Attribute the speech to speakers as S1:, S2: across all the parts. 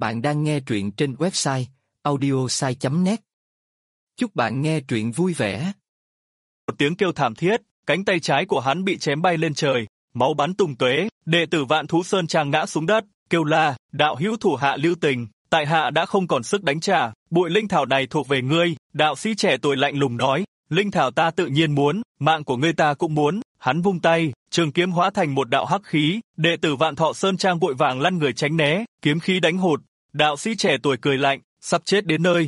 S1: Bạn đang nghe truyện trên website audiosai.net. Chúc bạn nghe truyện vui vẻ.
S2: Một tiếng kêu thảm thiết, cánh tay trái của hắn bị chém bay lên trời, máu bắn tung tóe, đệ tử Vạn Thú Sơn Trang ngã xuống đất, kêu la, đạo hữu thủ hạ lưu tình, tại hạ đã không còn sức đánh trả, bụi linh thảo này thuộc về ngươi, đạo sĩ trẻ tuổi lạnh lùng nói, linh thảo ta tự nhiên muốn, mạng của ngươi ta cũng muốn, hắn vung tay, trường kiếm hóa thành một đạo hắc khí, đệ tử Vạn Thọ Sơn Trang vội vàng lăn người tránh né, kiếm khí đánh hụt, đạo sĩ trẻ tuổi cười lạnh, sắp chết đến nơi,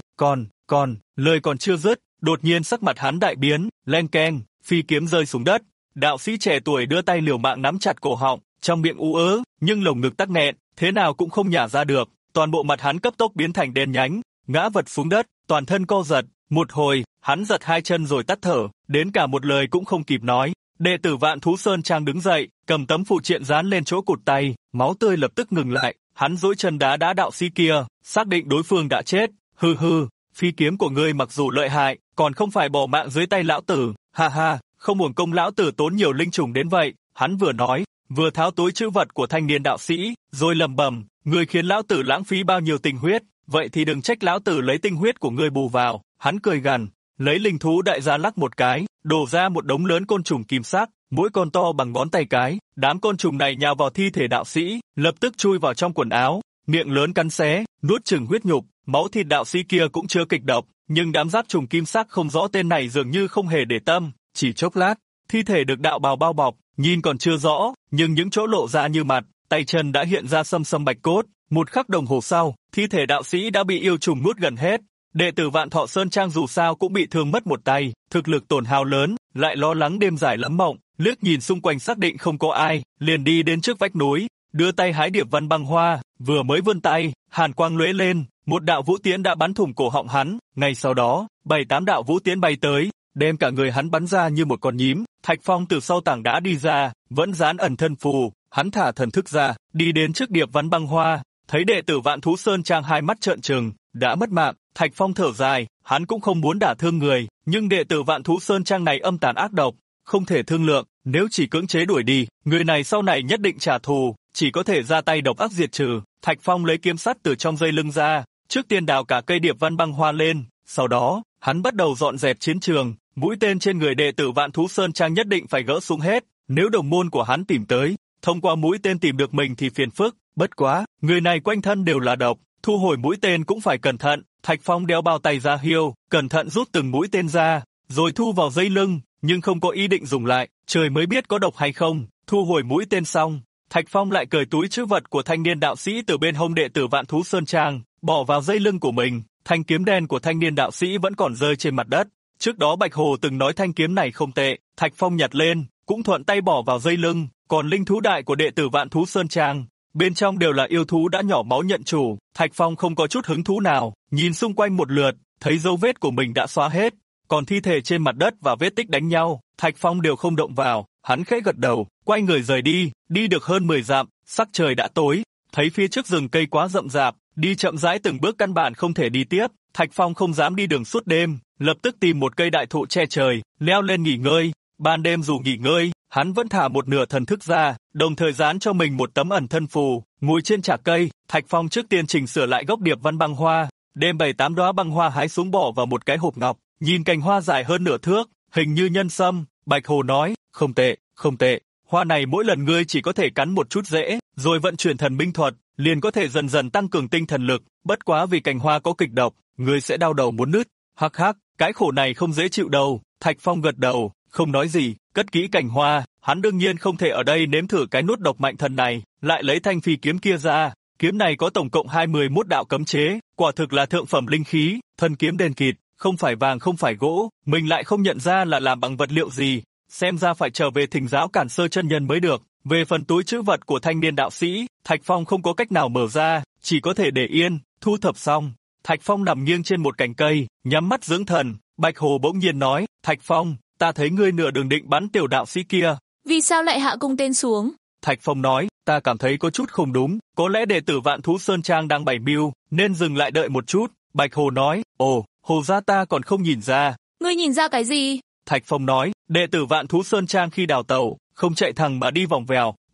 S2: lời còn chưa dứt, đột nhiên sắc mặt hắn đại biến, len keng, phi kiếm rơi xuống đất, đạo sĩ trẻ tuổi đưa tay liều mạng nắm chặt cổ họng, trong miệng ú ớ, nhưng lồng ngực tắc nghẹn, thế nào cũng không nhả ra được, toàn bộ mặt hắn cấp tốc biến thành đen nhánh, ngã vật xuống đất, toàn thân co giật, một hồi, hắn giật hai chân rồi tắt thở, đến cả một lời cũng không kịp nói. Đệ tử Vạn Thú Sơn Trang đứng dậy, cầm tấm phụ triện dán lên chỗ cụt tay, máu tươi lập tức ngừng lại, hắn duỗi chân đá đạo sĩ kia, xác định đối phương đã chết, hừ, phi kiếm của ngươi mặc dù lợi hại, còn không phải bỏ mạng dưới tay lão tử, ha ha, không uổng công lão tử tốn nhiều linh trùng đến vậy, hắn vừa nói, vừa tháo túi trữ vật của thanh niên đạo sĩ, rồi lẩm bẩm, ngươi khiến lão tử lãng phí bao nhiêu tinh huyết, vậy thì đừng trách lão tử lấy tinh huyết của ngươi bù vào, hắn cười gằn, lấy linh thú đại gia lắc một cái, đổ ra một đống lớn côn trùng kim sắc, mỗi con to bằng ngón tay cái, đám côn trùng này nhào vào thi thể đạo sĩ, lập tức chui vào trong quần áo, miệng lớn cắn xé, nuốt chửng huyết nhục, máu thịt đạo sĩ kia cũng chưa kịch độc, nhưng đám giáp trùng kim sắc không rõ tên này dường như không hề để tâm, chỉ chốc lát, thi thể được đạo bào bao bọc, nhìn còn chưa rõ, nhưng những chỗ lộ ra như mặt, tay chân đã hiện ra sâm bạch cốt, một khắc đồng hồ sau, thi thể đạo sĩ đã bị yêu trùng nuốt gần hết. Đệ tử Vạn Thọ Sơn Trang dù sao cũng bị thương mất một tay, thực lực tổn hao lớn, lại lo lắng đêm dài lắm mộng, liếc nhìn xung quanh xác định không có ai, liền đi đến trước vách núi, đưa tay hái điệp văn băng hoa, vừa mới vươn tay, hàn quang lóe lên, một đạo vũ tiễn đã bắn thủng cổ họng hắn, ngay sau đó, 7-8 đạo vũ tiễn bay tới, đem cả người hắn bắn ra như một con nhím. Thạch Phong từ sau tảng đá đi ra, vẫn dán ẩn thân phù, hắn thả thần thức ra, đi đến trước điệp văn băng hoa, thấy đệ tử Vạn Thú Sơn Trang hai mắt trợn trừng, đã mất mạng. Thạch Phong thở dài, hắn cũng không muốn đả thương người, nhưng đệ tử Vạn Thú Sơn Trang này âm tàn ác độc, không thể thương lượng, nếu chỉ cưỡng chế đuổi đi, người này sau này nhất định trả thù, chỉ có thể ra tay độc ác diệt trừ. Thạch Phong lấy kiếm sắt từ trong dây lưng ra, trước tiên đào cả cây điệp văn băng hoa lên, sau đó, hắn bắt đầu dọn dẹp chiến trường, mũi tên trên người đệ tử Vạn Thú Sơn Trang nhất định phải gỡ xuống hết, nếu đồng môn của hắn tìm tới, thông qua mũi tên tìm được mình thì phiền phức, bất quá, người này quanh thân đều là độc, thu hồi mũi tên cũng phải cẩn thận. Thạch Phong đeo bao tay ra hiêu, cẩn thận rút từng mũi tên ra, rồi thu vào dây lưng, nhưng không có ý định dùng lại, trời mới biết có độc hay không. Thu hồi mũi tên xong, Thạch Phong lại cởi túi trữ vật của thanh niên đạo sĩ từ bên hông đệ tử Vạn Thú Sơn Trang, bỏ vào dây lưng của mình. Thanh kiếm đen của thanh niên đạo sĩ vẫn còn rơi trên mặt đất. Trước đó Bạch Hồ từng nói thanh kiếm này không tệ, Thạch Phong nhặt lên, cũng thuận tay bỏ vào dây lưng. Còn linh thú đại của đệ tử Vạn Thú Sơn Trang, bên trong đều là yêu thú đã nhỏ máu nhận chủ. Thạch Phong không có chút hứng thú nào, nhìn xung quanh một lượt, thấy dấu vết của mình đã xóa hết, còn thi thể trên mặt đất và vết tích đánh nhau, Thạch Phong đều không động vào. Hắn khẽ gật đầu, quay người rời đi, đi được hơn 10 dặm, sắc trời đã tối, thấy phía trước rừng cây quá rậm rạp, đi chậm rãi từng bước căn bản không thể đi tiếp. Thạch Phong không dám đi đường suốt đêm, lập tức tìm một cây đại thụ che trời, leo lên nghỉ ngơi. Ban đêm dù nghỉ ngơi, hắn vẫn thả một nửa thần thức ra, đồng thời dán cho mình một tấm ẩn thân phù. Ngồi trên chạc cây, Thạch Phong trước tiên chỉnh sửa lại gốc điệp văn băng hoa, đem 7-8 đóa băng hoa hái xuống bỏ vào một cái hộp ngọc, nhìn cành hoa dài hơn nửa thước, hình như nhân sâm. Bạch Hồ nói, không tệ, hoa này mỗi lần ngươi chỉ có thể cắn một chút rễ, rồi vận chuyển thần minh thuật, liền có thể dần dần tăng cường tinh thần lực, bất quá vì cành hoa có kịch độc, ngươi sẽ đau đầu muốn nứt. Hắc, cái khổ này không dễ chịu đâu. Thạch Phong gật đầu, không nói gì, cất kỹ cành hoa, hắn đương nhiên không thể ở đây nếm thử cái nuốt độc mạnh thần này, lại lấy thanh phi kiếm kia ra. Kiếm này có tổng cộng 21 đạo cấm chế, quả thực là thượng phẩm linh khí, thân kiếm đen kịt, không phải vàng không phải gỗ, mình lại không nhận ra là làm bằng vật liệu gì, xem ra phải trở về thỉnh giáo Cản Sơ chân nhân mới được. Về phần túi trữ vật của thanh niên đạo sĩ, Thạch Phong không có cách nào mở ra, chỉ có thể để yên. Thu thập xong, Thạch Phong nằm nghiêng trên một cành cây, nhắm mắt dưỡng thần. Bạch Hồ bỗng nhiên nói, Thạch Phong, ta thấy ngươi nửa đường định bắn tiểu đạo sĩ kia.
S3: Vì sao lại hạ cung tên xuống?
S2: Thạch Phong nói, ta cảm thấy có chút không đúng, có lẽ đệ tử Vạn Thú Sơn Trang đang bày mưu, nên dừng lại đợi một chút. Bạch Hồ nói, ồ, Hồ gia ta còn không nhìn ra.
S3: Ngươi nhìn ra cái gì?
S2: Thạch Phong nói, đệ tử Vạn Thú Sơn Trang khi đào tẩu, không chạy thẳng mà đi vòng vèo,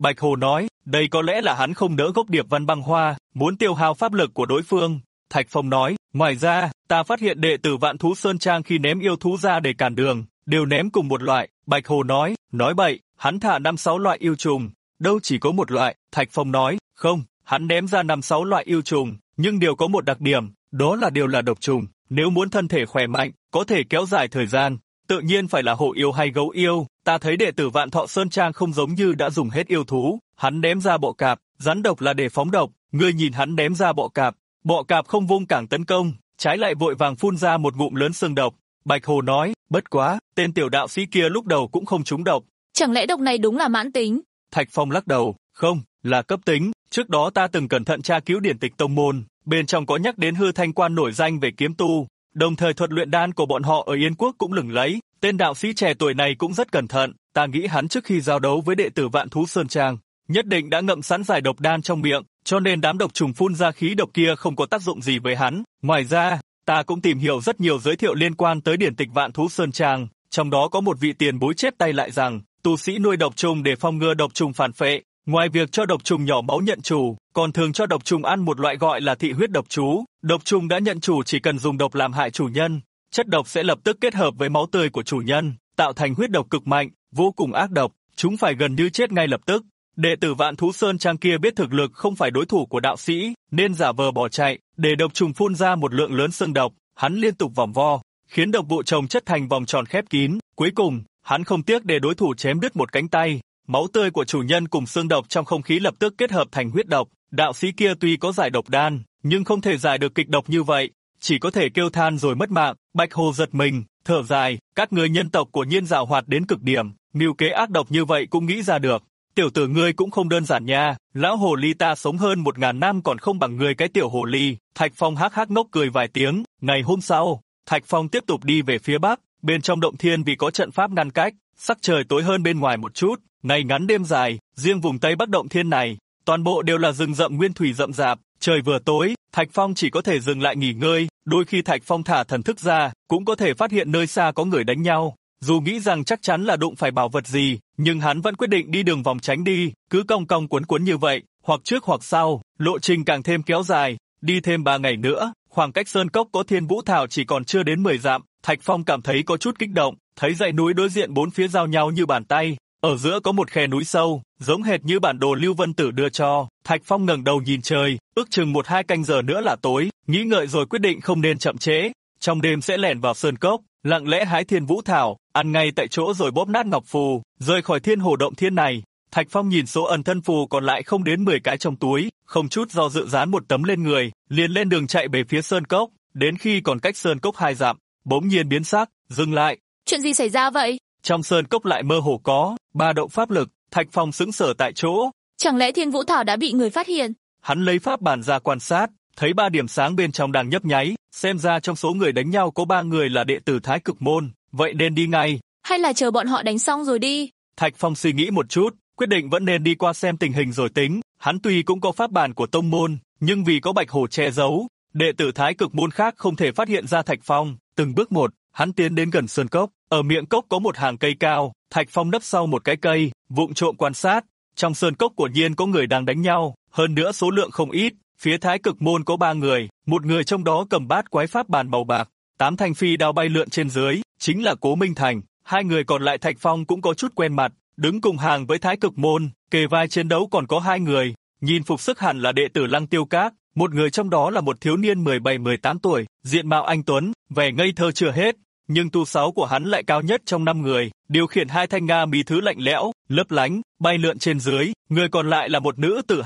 S2: Bạch Hồ nói, đây có lẽ là hắn không đỡ gốc Điệp Văn Băng Hoa, muốn tiêu hao pháp lực của đối phương. Thạch Phong nói, ngoài ra, ta phát hiện đệ tử Vạn Thú Sơn Trang khi ném yêu thú ra để cản đường, đều ném cùng một loại. Bạch Hồ nói bậy, hắn thả 5-6 loại yêu trùng, đâu chỉ có một loại. Thạch Phong nói, không, hắn ném ra 5-6 loại yêu trùng, nhưng đều có một đặc điểm, đó là đều là độc trùng. Nếu muốn thân thể khỏe mạnh, có thể kéo dài thời gian, tự nhiên phải là hổ yêu hay gấu yêu. Ta thấy đệ tử Vạn Thọ Sơn Trang không giống như đã dùng hết yêu thú, hắn ném ra bọ cạp, rắn độc là để phóng độc, ngươi nhìn hắn ném ra bọ cạp không vung cảng tấn công, trái lại vội vàng phun ra một ngụm lớn xương độc. Bạch Hồ nói, bất quá, tên tiểu đạo sĩ kia lúc đầu cũng không trúng độc.
S3: Chẳng lẽ độc này đúng là mãn tính?
S2: Thạch Phong lắc đầu, không, là cấp tính, trước đó ta từng cẩn thận tra cứu điển tịch tông môn, bên trong có nhắc đến Hư Thanh Quan nổi danh về kiếm tu, đồng thời thuật luyện đan của bọn họ ở Yên Quốc cũng lừng lẫy, tên đạo sĩ trẻ tuổi này cũng rất cẩn thận, ta nghĩ hắn trước khi giao đấu với đệ tử Vạn Thú Sơn Trang, nhất định đã ngậm sẵn giải độc đan trong miệng, cho nên đám độc trùng phun ra khí độc kia không có tác dụng gì với hắn. Ngoài ra, ta cũng tìm hiểu rất nhiều giới thiệu liên quan tới điển tịch Vạn Thú Sơn Trang, trong đó có một vị tiền bối chép tay lại rằng, tu sĩ nuôi độc trùng để phòng ngừa độc trùng phản phệ, ngoài việc cho độc trùng nhỏ máu nhận chủ, còn thường cho độc trùng ăn một loại gọi là thị huyết độc chú. Độc trùng đã nhận chủ chỉ cần dùng độc làm hại chủ nhân, chất độc sẽ lập tức kết hợp với máu tươi của chủ nhân, tạo thành huyết độc cực mạnh, vô cùng ác độc, chúng phải gần như chết ngay lập tức. Đệ tử Vạn Thú Sơn Trang kia biết thực lực không phải đối thủ của đạo sĩ, nên giả vờ bỏ chạy, để độc trùng phun ra một lượng lớn xương độc, hắn liên tục vòng vo, khiến độc vụ chồng chất thành vòng tròn khép kín, cuối cùng, hắn không tiếc để đối thủ chém đứt một cánh tay. Máu tươi của chủ nhân cùng xương độc trong không khí lập tức kết hợp thành huyết độc. Đạo sĩ kia tuy có giải độc đan, nhưng không thể giải được kịch độc như vậy, chỉ có thể kêu than rồi mất mạng. Bạch Hồ giật mình, thở dài, các ngươi nhân tộc của Nhiên giàu hoạt đến cực điểm, mưu kế ác độc như vậy cũng nghĩ ra được. Tiểu tử ngươi cũng không đơn giản nha, lão hồ ly ta sống hơn 1000 năm còn không bằng ngươi cái tiểu hồ ly. Thạch Phong hắc hắc ngốc cười vài tiếng. Ngày hôm sau, Thạch Phong tiếp tục đi về phía bắc, bên trong động thiên vì có trận pháp ngăn cách, sắc trời tối hơn bên ngoài một chút, ngày ngắn đêm dài, riêng vùng tây bắc động thiên này, toàn bộ đều là rừng rậm nguyên thủy rậm rạp, trời vừa tối, Thạch Phong chỉ có thể dừng lại nghỉ ngơi, đôi khi Thạch Phong thả thần thức ra, cũng có thể phát hiện nơi xa có người đánh nhau. Dù nghĩ rằng chắc chắn là đụng phải bảo vật gì, nhưng hắn vẫn quyết định đi đường vòng tránh đi, cứ cong cong cuốn cuốn như vậy, hoặc trước hoặc sau, lộ trình càng thêm kéo dài, đi thêm 3 ngày nữa, khoảng cách sơn cốc có Thiên Vũ Thảo chỉ còn chưa đến 10 dặm, Thạch Phong cảm thấy có chút kích động, thấy dãy núi đối diện bốn phía giao nhau như bàn tay, ở giữa có một khe núi sâu, giống hệt như bản đồ Lưu Vân Tử đưa cho. Thạch Phong ngẩng đầu nhìn trời, ước chừng 1-2 canh giờ nữa là tối, nghĩ ngợi rồi quyết định không nên chậm trễ, trong đêm sẽ lẻn vào sơn cốc, lặng lẽ hái Thiên Vũ Thảo, ăn ngay tại chỗ rồi bóp nát ngọc phù, rời khỏi Thiên Hồ động thiên này. Thạch Phong nhìn số ẩn thân phù còn lại không đến 10 cái trong túi, không chút do dự dán một tấm lên người, liền lên đường chạy về phía sơn cốc, đến khi còn cách sơn cốc 2 dặm, bỗng nhiên biến sắc, dừng lại.
S3: Chuyện gì xảy ra vậy?
S2: Trong sơn cốc lại mơ hồ có 3 động pháp lực, Thạch Phong sững sờ tại chỗ.
S3: Chẳng lẽ Thiên Vũ Thảo đã bị người phát hiện?
S2: Hắn lấy pháp bản ra quan sát, thấy 3 điểm sáng bên trong đang nhấp nháy, xem ra trong số người đánh nhau có 3 người là đệ tử Thái Cực Môn, vậy nên đi ngay.
S3: Hay là chờ bọn họ đánh xong rồi đi?
S2: Thạch Phong suy nghĩ một chút, quyết định vẫn nên đi qua xem tình hình rồi tính. Hắn tuy cũng có pháp bản của tông môn, nhưng vì có Bạch Hổ che giấu, đệ tử Thái Cực Môn khác không thể phát hiện ra Thạch Phong. Từng bước một, hắn tiến đến gần sơn cốc, ở miệng cốc có một hàng cây cao, Thạch Phong nấp sau một cái cây, vụng trộm quan sát. Trong sơn cốc quả nhiên có người đang đánh nhau, hơn nữa số lượng không ít. Phía Thái Cực Môn có 3 người, một người trong đó cầm bát quái pháp bàn màu bạc, 8 thanh phi đao bay lượn trên dưới, chính là Cố Minh Thành. 2 người còn lại Thạch Phong cũng có chút quen mặt, đứng cùng hàng với Thái Cực Môn, kề vai chiến đấu còn có 2 người, nhìn phục sức hẳn là đệ tử Lăng Tiêu Các, một người trong đó là một thiếu niên 17-18 tuổi, diện mạo anh tuấn, vẻ ngây thơ chưa hết, nhưng tu sáu của hắn lại cao nhất trong 5 người, điều khiển 2 thanh nga mi thứ lạnh lẽo, lấp lánh, bay lượn trên dưới, người còn lại là một nữ tử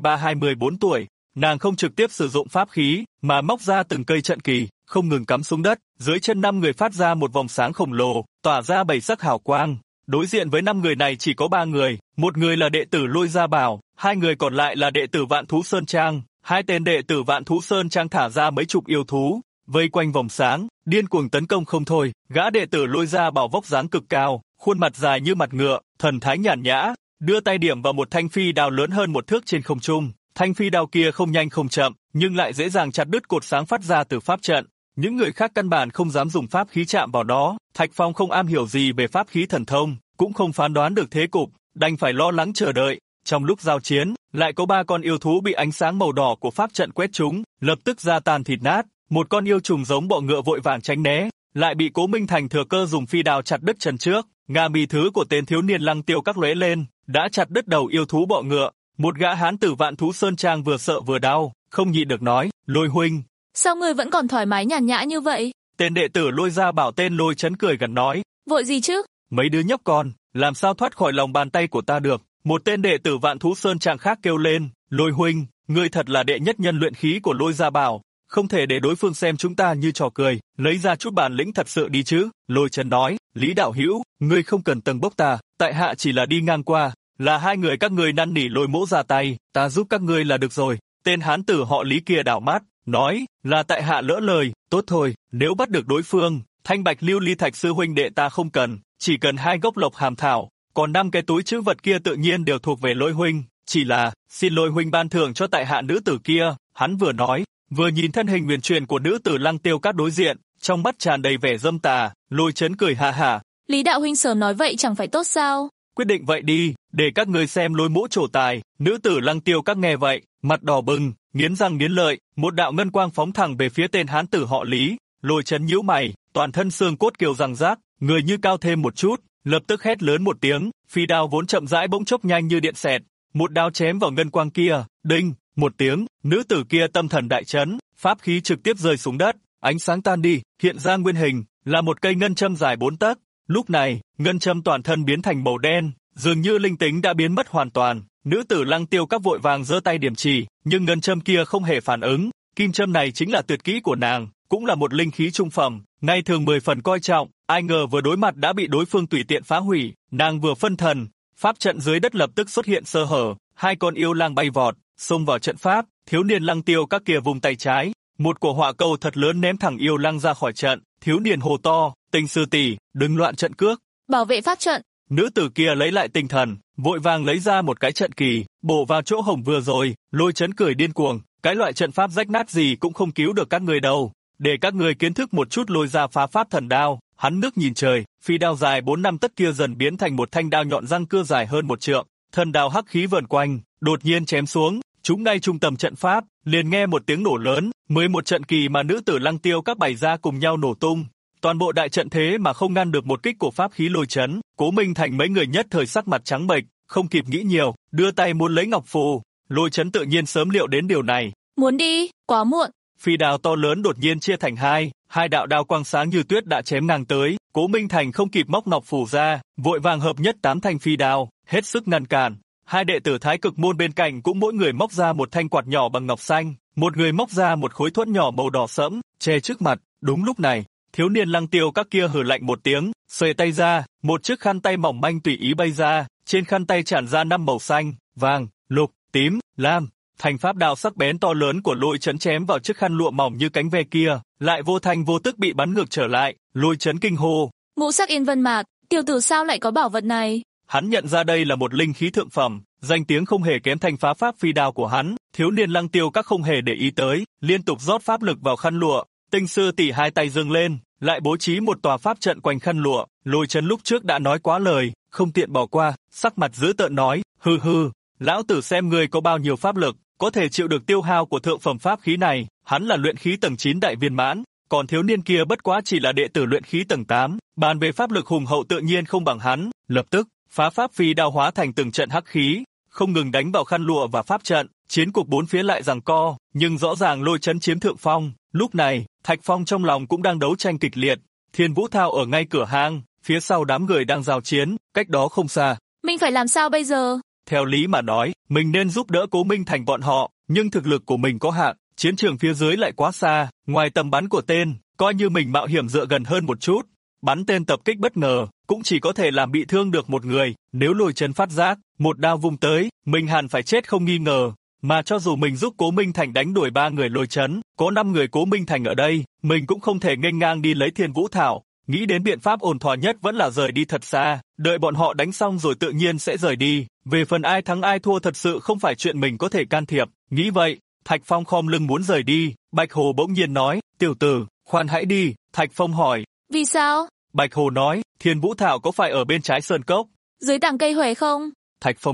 S2: 23-24 tuổi. Nàng không trực tiếp sử dụng pháp khí, mà móc ra từng cây trận kỳ, không ngừng cắm xuống đất, dưới chân 5 người phát ra một vòng sáng khổng lồ, tỏa ra 7 sắc hào quang. Đối diện với 5 người này chỉ có 3 người, một người là đệ tử Lôi Gia Bảo, 2 người còn lại là đệ tử Vạn Thú Sơn Trang. 2 tên đệ tử Vạn Thú Sơn Trang thả ra mấy chục yêu thú, vây quanh vòng sáng, điên cuồng tấn công không thôi. Gã đệ tử Lôi Gia Bảo vóc dáng cực cao, khuôn mặt dài như mặt ngựa, thần thái nhàn nhã, đưa tay điểm vào một thanh phi đao lớn hơn 1 thước trên không trung. Thanh phi đao kia không nhanh không chậm, nhưng lại dễ dàng chặt đứt cột sáng phát ra từ pháp trận. Những người khác căn bản không dám dùng pháp khí chạm vào đó. Thạch Phong không am hiểu gì về pháp khí thần thông, cũng không phán đoán được thế cục, đành phải lo lắng chờ đợi. Trong lúc giao chiến, lại có 3 con yêu thú bị ánh sáng màu đỏ của pháp trận quét trúng, lập tức ra tan thịt nát. Một con yêu trùng giống bọ ngựa vội vàng tránh né, lại bị Cố Minh Thành thừa cơ dùng phi đao chặt đứt chân trước. Ngà mì thứ của tên thiếu niên Lăng Tiêu Các lóe lên, đã chặt đứt đầu yêu thú bọ ngựa. Một gã hán tử Vạn Thú Sơn Trang vừa sợ vừa đau, không nhịn được nói, Lôi huynh,
S3: Sao ngươi vẫn còn thoải mái nhàn nhã như vậy?
S2: tên đệ tử Lôi gia bảo tên Lôi Chấn cười gần nói,
S3: Vội gì chứ?
S2: mấy đứa nhóc con, làm sao thoát khỏi lòng bàn tay của ta được? Một tên đệ tử Vạn Thú Sơn Trang khác kêu lên, Lôi huynh, ngươi thật là đệ nhất nhân luyện khí của Lôi gia bảo, không thể để đối phương xem chúng ta như trò cười, lấy ra chút bản lĩnh thật sự đi chứ. Lôi Chấn nói, Lý đạo hữu, ngươi không cần tầng bốc ta, tại hạ chỉ là đi ngang qua, là 2 người các ngươi năn nỉ Lôi mỗ ra tay, ta giúp các ngươi là được rồi. Tên hán tử họ Lý kia đảo mắt, nói, là tại hạ lỡ lời, tốt thôi, nếu bắt được đối phương, thanh bạch lưu ly thạch sư huynh đệ ta không cần, chỉ cần 2 gốc lộc hàm thảo, còn 5 cái túi trữ vật kia tự nhiên đều thuộc về Lôi huynh, chỉ là, xin Lôi huynh ban thưởng cho tại hạ nữ tử kia. Hắn vừa nói, vừa nhìn thân hình huyền truyền của nữ tử Lăng Tiêu Các đối diện, trong mắt tràn đầy vẻ dâm tà. Lôi Chấn cười ha hả,
S3: Lý đạo huynh sớm nói vậy chẳng phải tốt sao?
S2: quyết định vậy đi, để các ngươi xem Lôi mỗ trổ tài. Nữ tử Lăng Tiêu Các nghe vậy, mặt đỏ bừng, nghiến răng nghiến lợi, một đạo ngân quang phóng thẳng về phía tên hán tử họ Lý. Lôi Chấn nhíu mày, toàn thân xương cốt kiều răng rác, người như cao thêm một chút, lập tức hét lớn một tiếng, phi đao vốn chậm rãi bỗng chốc nhanh như điện xẹt, một đao chém vào ngân quang kia, đinh, một tiếng, nữ tử kia tâm thần đại chấn, pháp khí trực tiếp rơi xuống đất, ánh sáng tan đi, hiện ra nguyên hình, là một cây ngân châm dài 4 tấc. Lúc này, ngân châm toàn thân biến thành màu đen, dường như linh tính đã biến mất hoàn toàn. Nữ tử Lăng Tiêu Các vội vàng giơ tay điểm chỉ, nhưng ngân châm kia không hề phản ứng. Kim châm này chính là tuyệt kỹ của nàng, cũng là một linh khí trung phẩm, ngày thường 10 phần coi trọng, ai ngờ vừa đối mặt đã bị đối phương tùy tiện phá hủy. Nàng vừa phân thần, pháp trận dưới đất lập tức xuất hiện sơ hở, 2 con yêu lang bay vọt, xông vào trận pháp. Thiếu niên Lăng Tiêu Các kia vùng tay trái, một quả hỏa cầu thật lớn ném thẳng yêu lang ra khỏi trận. Thiếu niên hồ to, Tình sư tỷ, đừng loạn trận cước,
S3: Bảo vệ pháp trận.
S2: Nữ tử kia lấy lại tinh thần, vội vàng lấy ra một cái trận kỳ, bổ vào chỗ hổng vừa rồi. Lôi Chấn cười điên cuồng, cái loại trận pháp rách nát gì cũng không cứu được các người đâu, để các người kiến thức một chút Lôi ra phá pháp thần đao. Hắn nước nhìn trời, phi đao dài 4-5 tấc kia dần biến thành một thanh đao nhọn răng cưa dài hơn 1 trượng, thần đao hắc khí vờn quanh, đột nhiên chém xuống, trúng ngay trung tâm trận pháp, liền nghe một tiếng nổ lớn, 11 trận kỳ mà nữ tử Lăng Tiêu Các bày ra cùng nhau nổ tung. Toàn bộ đại trận thế mà không ngăn được một kích của pháp khí Lôi Chấn. Cố Minh Thành mấy người nhất thời sắc mặt trắng bệch, không kịp nghĩ nhiều, đưa tay muốn lấy ngọc phù. Lôi Chấn tự nhiên sớm liệu đến điều này.
S3: Muốn đi, quá muộn.
S2: Phi đao to lớn đột nhiên chia thành 2 đạo đao quang sáng như tuyết đã chém ngang tới. Cố Minh Thành không kịp móc ngọc phù ra, vội vàng hợp nhất 8 thanh phi đao, hết sức ngăn cản. 2 đệ tử Thái Cực môn bên cạnh cũng mỗi người móc ra một thanh quạt nhỏ bằng ngọc xanh, một người móc ra một khối thuẫn nhỏ màu đỏ sẫm, che trước mặt. Đúng lúc này, thiếu niên Lăng Tiêu Các kia hừ lạnh một tiếng, xuề tay ra, một chiếc khăn tay mỏng manh tùy ý bay ra, trên khăn tay tràn ra 5 màu xanh, vàng, lục, tím, lam. Thành pháp đao sắc bén to lớn của Lôi Chấn chém vào chiếc khăn lụa mỏng như cánh ve kia, lại vô thành vô tức bị bắn ngược trở lại. Lôi Chấn kinh hô,
S3: Ngũ sắc yên vân mạc, tiểu tử sao lại có bảo vật này?
S2: Hắn nhận ra đây là một linh khí thượng phẩm, danh tiếng không hề kém thành phá pháp phi đao của hắn. Thiếu niên Lăng Tiêu Các không hề để ý tới, liên tục rót pháp lực vào khăn lụa. Tinh sư tỷ 2 tay giương lên, lại bố trí một tòa pháp trận quanh khăn lụa. Lôi Chấn lúc trước đã nói quá lời, không tiện bỏ qua, sắc mặt dữ tợn nói, hừ hừ, lão tử xem ngươi có bao nhiêu pháp lực, có thể chịu được tiêu hao của thượng phẩm pháp khí này. Hắn là luyện khí tầng 9 đại viên mãn, còn thiếu niên kia bất quá chỉ là đệ tử luyện khí tầng 8, bàn về pháp lực hùng hậu tự nhiên không bằng hắn. Lập tức, phá pháp phi đao hóa thành từng trận hắc khí, không ngừng đánh vào khăn lụa và pháp trận. Chiến cục bốn phía lại giằng co, nhưng rõ ràng Lôi Chấn chiếm thượng phong. Lúc này, Thạch Phong trong lòng cũng đang đấu tranh kịch liệt. Thiên Vũ Thao ở ngay cửa hang, phía sau đám người đang giao chiến, cách đó không xa.
S3: Mình phải làm sao bây giờ?
S2: Theo lý mà nói, mình nên giúp đỡ Cố Minh Thành bọn họ, nhưng thực lực của mình có hạn, chiến trường phía dưới lại quá xa, ngoài tầm bắn của tên, coi như mình mạo hiểm dựa gần hơn một chút, bắn tên tập kích bất ngờ, cũng chỉ có thể làm bị thương được một người. Nếu Lôi Chấn phát giác, một đao vung tới, mình hẳn phải chết không nghi ngờ. Mà cho dù mình giúp Cố Minh Thành đánh đuổi 3 người Lôi Chấn, có 5 người Cố Minh Thành ở đây, mình cũng không thể nghênh ngang đi lấy Thiên Vũ Thảo. Nghĩ đến biện pháp ổn thỏa nhất vẫn là rời đi thật xa, đợi bọn họ đánh xong rồi tự nhiên sẽ rời đi. Về phần ai thắng ai thua thật sự không phải chuyện mình có thể can thiệp. Nghĩ vậy, Thạch Phong khom lưng muốn rời đi. Bạch Hồ bỗng nhiên nói, tiểu tử, khoan hãy đi. Thạch Phong hỏi,
S3: vì sao?
S2: Bạch Hồ nói, Thiên Vũ Thảo có phải ở bên trái sơn cốc?
S3: Dưới tảng cây huệ không?
S2: Thạch Phong đáp,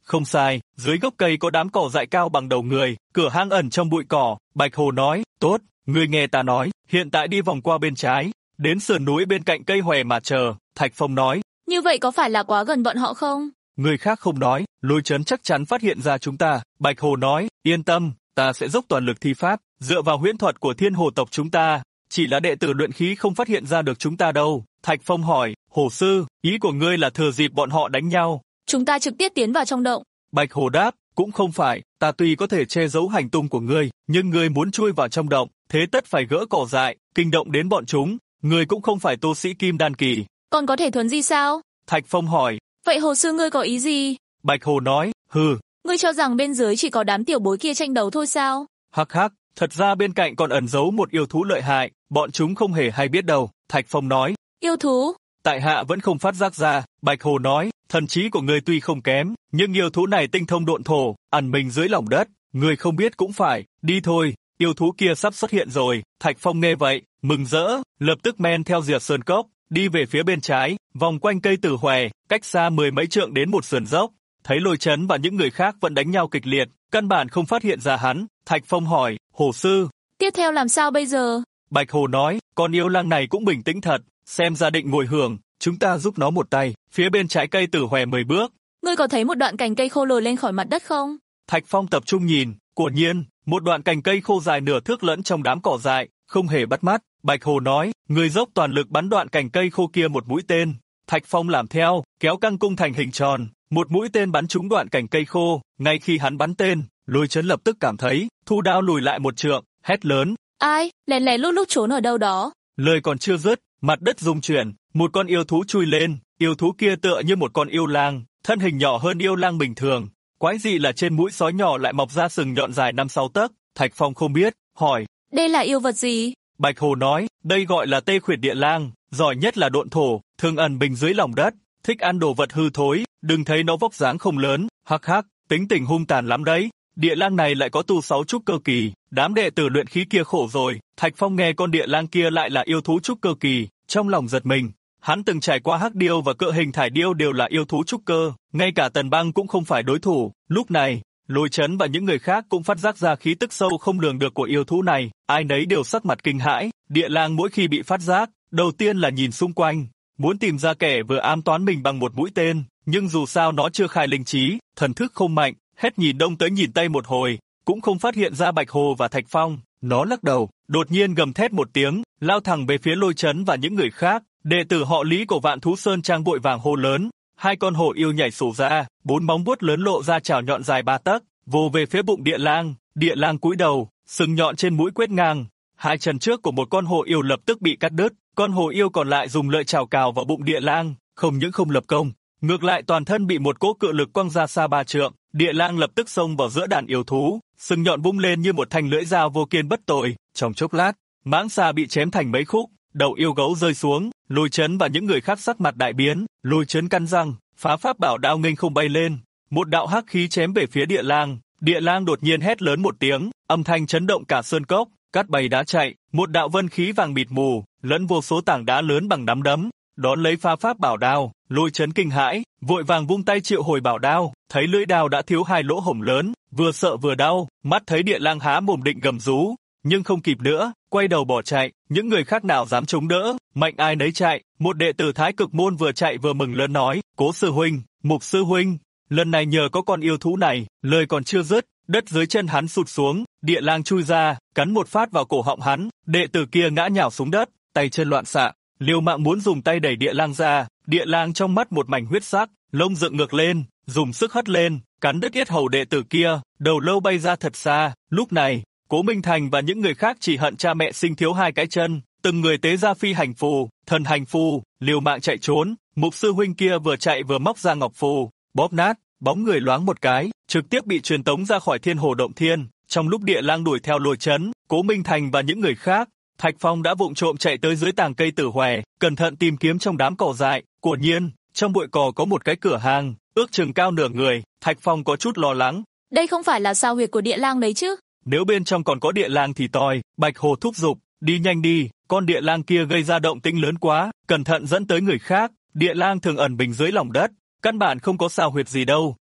S2: Không sai, dưới gốc cây có đám cỏ dại cao bằng đầu người, cửa hang ẩn trong bụi cỏ. Bạch Hồ nói, tốt, ngươi nghe ta nói, hiện tại đi vòng qua bên trái, đến sườn núi bên cạnh cây hòe mà chờ. Thạch Phong nói,
S3: Như vậy có phải là quá gần bọn họ không?
S2: người khác không nói, Lôi Chấn chắc chắn phát hiện ra chúng ta. Bạch Hồ nói, yên tâm, ta sẽ dốc toàn lực thi pháp, dựa vào huyễn thuật của Thiên Hồ tộc chúng ta, chỉ là đệ tử luyện khí không phát hiện ra được chúng ta đâu. Thạch Phong hỏi, Hồ sư, ý của ngươi là thừa dịp bọn họ đánh nhau?
S3: Chúng ta trực tiếp tiến vào trong động.
S2: Bạch Hồ đáp, cũng không phải, ta tuy có thể che giấu hành tung của ngươi, nhưng ngươi muốn chui vào trong động, thế tất phải gỡ cỏ dại, kinh động đến bọn chúng. Ngươi cũng không phải tu sĩ kim đan kỳ.
S3: Còn có thể thuấn di sao?
S2: Thạch Phong hỏi.
S3: Vậy Hồ sư ngươi có ý gì?
S2: Bạch Hồ nói, hừ.
S3: Ngươi cho rằng bên dưới chỉ có đám tiểu bối kia tranh đấu thôi sao?
S2: Hắc hắc, thật ra bên cạnh còn ẩn giấu một yêu thú lợi hại, bọn chúng không hề hay biết đâu. Thạch Phong nói.
S3: Yêu thú?
S2: Tại hạ vẫn không phát giác ra. Bạch Hồ nói, thần trí của ngươi tuy không kém, nhưng yêu thú này tinh thông độn thổ, ẩn mình dưới lòng đất, ngươi không biết cũng phải, đi thôi, yêu thú kia sắp xuất hiện rồi. Thạch Phong nghe vậy, mừng rỡ, lập tức men theo Diệt Sơn Cốc, đi về phía bên trái, vòng quanh cây tử hòe, cách xa 10 mấy trượng đến một sườn dốc. Thấy Lôi Chấn và những người khác vẫn đánh nhau kịch liệt, căn bản không phát hiện ra hắn. Thạch Phong hỏi, Hồ sư,
S3: tiếp theo làm sao bây giờ?
S2: Bạch Hồ nói, con yêu lang này cũng bình tĩnh thật, xem ra định ngồi hưởng, chúng ta giúp nó một tay. Phía bên trái cây tử hòe 10 bước.
S3: Ngươi có thấy một đoạn cành cây khô lồi lên khỏi mặt đất không?
S2: Thạch Phong tập trung nhìn, quả nhiên, một đoạn cành cây khô dài nửa thước lẫn trong đám cỏ dại, không hề bắt mắt. Bạch Hồ nói, người dốc toàn lực bắn đoạn cành cây khô kia một mũi tên. Thạch Phong làm theo, kéo căng cung thành hình tròn, một mũi tên bắn trúng đoạn cành cây khô. Ngay khi hắn bắn tên, Lôi Chấn lập tức cảm thấy, thu đao lùi lại một trượng, hét lớn.
S3: Ai, lén lén lút lút trốn ở đâu đó?
S2: Lời còn chưa dứt, mặt đất rung chuyển, một con yêu thú chui lên. Yêu thú kia tựa như một con yêu lang, thân hình nhỏ hơn yêu lang bình thường. Quái dị là trên mũi sói nhỏ lại mọc ra sừng nhọn dài 5-6 tấc. Thạch Phong không biết, hỏi.
S3: Đây là yêu vật gì?
S2: Bạch Hồ nói, đây gọi là Tê Khuyển Địa Lang, giỏi nhất là độn thổ, thường ẩn mình dưới lòng đất, thích ăn đồ vật hư thối, đừng thấy nó vóc dáng không lớn, hắc hắc, tính tình hung tàn lắm đấy. Địa lang này lại có tu 6 trúc cơ kỳ, đám đệ tử luyện khí kia khổ rồi. Thạch Phong nghe con địa lang kia lại là yêu thú trúc cơ kỳ, trong lòng giật mình. Hắn từng trải qua hắc điêu và cự hình thải điêu đều là yêu thú trúc cơ, ngay cả Tần Băng cũng không phải đối thủ. Lúc này, Lôi Chấn và những người khác cũng phát giác ra khí tức sâu không lường được của yêu thú này, ai nấy đều sắc mặt kinh hãi. Địa lang mỗi khi bị phát giác, đầu tiên là nhìn xung quanh, muốn tìm ra kẻ vừa ám toán mình bằng một mũi tên, nhưng dù sao nó chưa khai linh trí, thần thức không mạnh, hết nhìn đông tới nhìn tây một hồi, cũng không phát hiện ra Bạch Hồ và Thạch Phong. Nó lắc đầu, đột nhiên gầm thét một tiếng, lao thẳng về phía Lôi Chấn và những người khác. Đệ tử họ Lý của Vạn Thú Sơn Trang vội vàng hô lớn. Hai con hổ yêu nhảy sổ ra, 4 móng vuốt lớn lộ ra chảo nhọn dài 3 tấc, vồ về phía bụng địa lang. Địa lang cúi đầu, sừng nhọn trên mũi quét ngang. Hai chân trước của một con hổ yêu lập tức bị cắt đứt, con hổ yêu còn lại dùng lợi chảo cào vào bụng địa lang, không những không lập công, ngược lại toàn thân bị một cỗ cự lực quăng ra xa 3 trượng. Địa lang lập tức xông vào giữa đàn yêu thú, sừng nhọn bung lên như một thanh lưỡi dao vô kiên bất tồi. Trong chốc lát, mãng xà bị chém thành mấy khúc, đầu yêu gấu rơi xuống. Lôi Chấn và những người khác sắc mặt đại biến. Lôi Chấn căn răng, phá pháp bảo đao nghênh không bay lên, một đạo hắc khí chém về phía địa lang. Địa lang đột nhiên hét lớn một tiếng, âm thanh chấn động cả sơn cốc, cát bay đá chạy, một đạo vân khí vàng mịt mù, lẫn vô số tảng đá lớn bằng nắm đấm, đón lấy phá pháp bảo đao. Lôi Chấn kinh hãi, vội vàng vung tay triệu hồi bảo đao, thấy lưỡi đao đã thiếu 2 lỗ hổng lớn, vừa sợ vừa đau, mắt thấy địa lang há mồm định gầm rú, nhưng không kịp nữa, quay đầu bỏ chạy. Những người khác nào dám chống đỡ, mạnh ai nấy chạy. Một đệ tử Thái Cực môn vừa chạy vừa mừng lớn nói, Cố sư huynh, Mục sư huynh, lần này nhờ có con yêu thú này. Lời còn chưa dứt, đất dưới chân hắn sụt xuống, địa lang chui ra, cắn một phát vào cổ họng hắn. Đệ tử kia ngã nhào xuống đất, tay chân loạn xạ, liều mạng muốn dùng tay đẩy địa lang ra. Địa lang trong mắt một mảnh huyết sắc, lông dựng ngược lên, dùng sức hất lên, cắn đứt yết hầu đệ tử kia, đầu lâu bay ra thật xa. Lúc này, Cố Minh Thành và những người khác chỉ hận cha mẹ sinh thiếu 2 cái chân, từng người tế ra phi hành phù, thần hành phù, liều mạng chạy trốn. Mục sư huynh kia vừa chạy vừa móc ra ngọc phù, bóp nát, bóng người loáng một cái, trực tiếp bị truyền tống ra khỏi Thiên Hồ Động Thiên. Trong lúc địa lang đuổi theo Lôi Chấn, Cố Minh Thành và những người khác, Thạch Phong đã vụng trộm chạy tới dưới tàng cây tử hòe, cẩn thận tìm kiếm trong đám cỏ dại. Quả nhiên, trong bụi cỏ có một cái cửa hang, ước chừng cao nửa người. Thạch Phong có chút lo lắng.
S3: Đây không phải là sao huyệt của địa lang đấy chứ?
S2: Nếu bên trong còn có địa lang thì toi. Bạch Hồ thúc giục, đi nhanh đi, con địa lang kia gây ra động tĩnh lớn quá, cẩn thận dẫn tới người khác. Địa lang thường ẩn mình dưới lòng đất, căn bản không có sao huyệt gì đâu,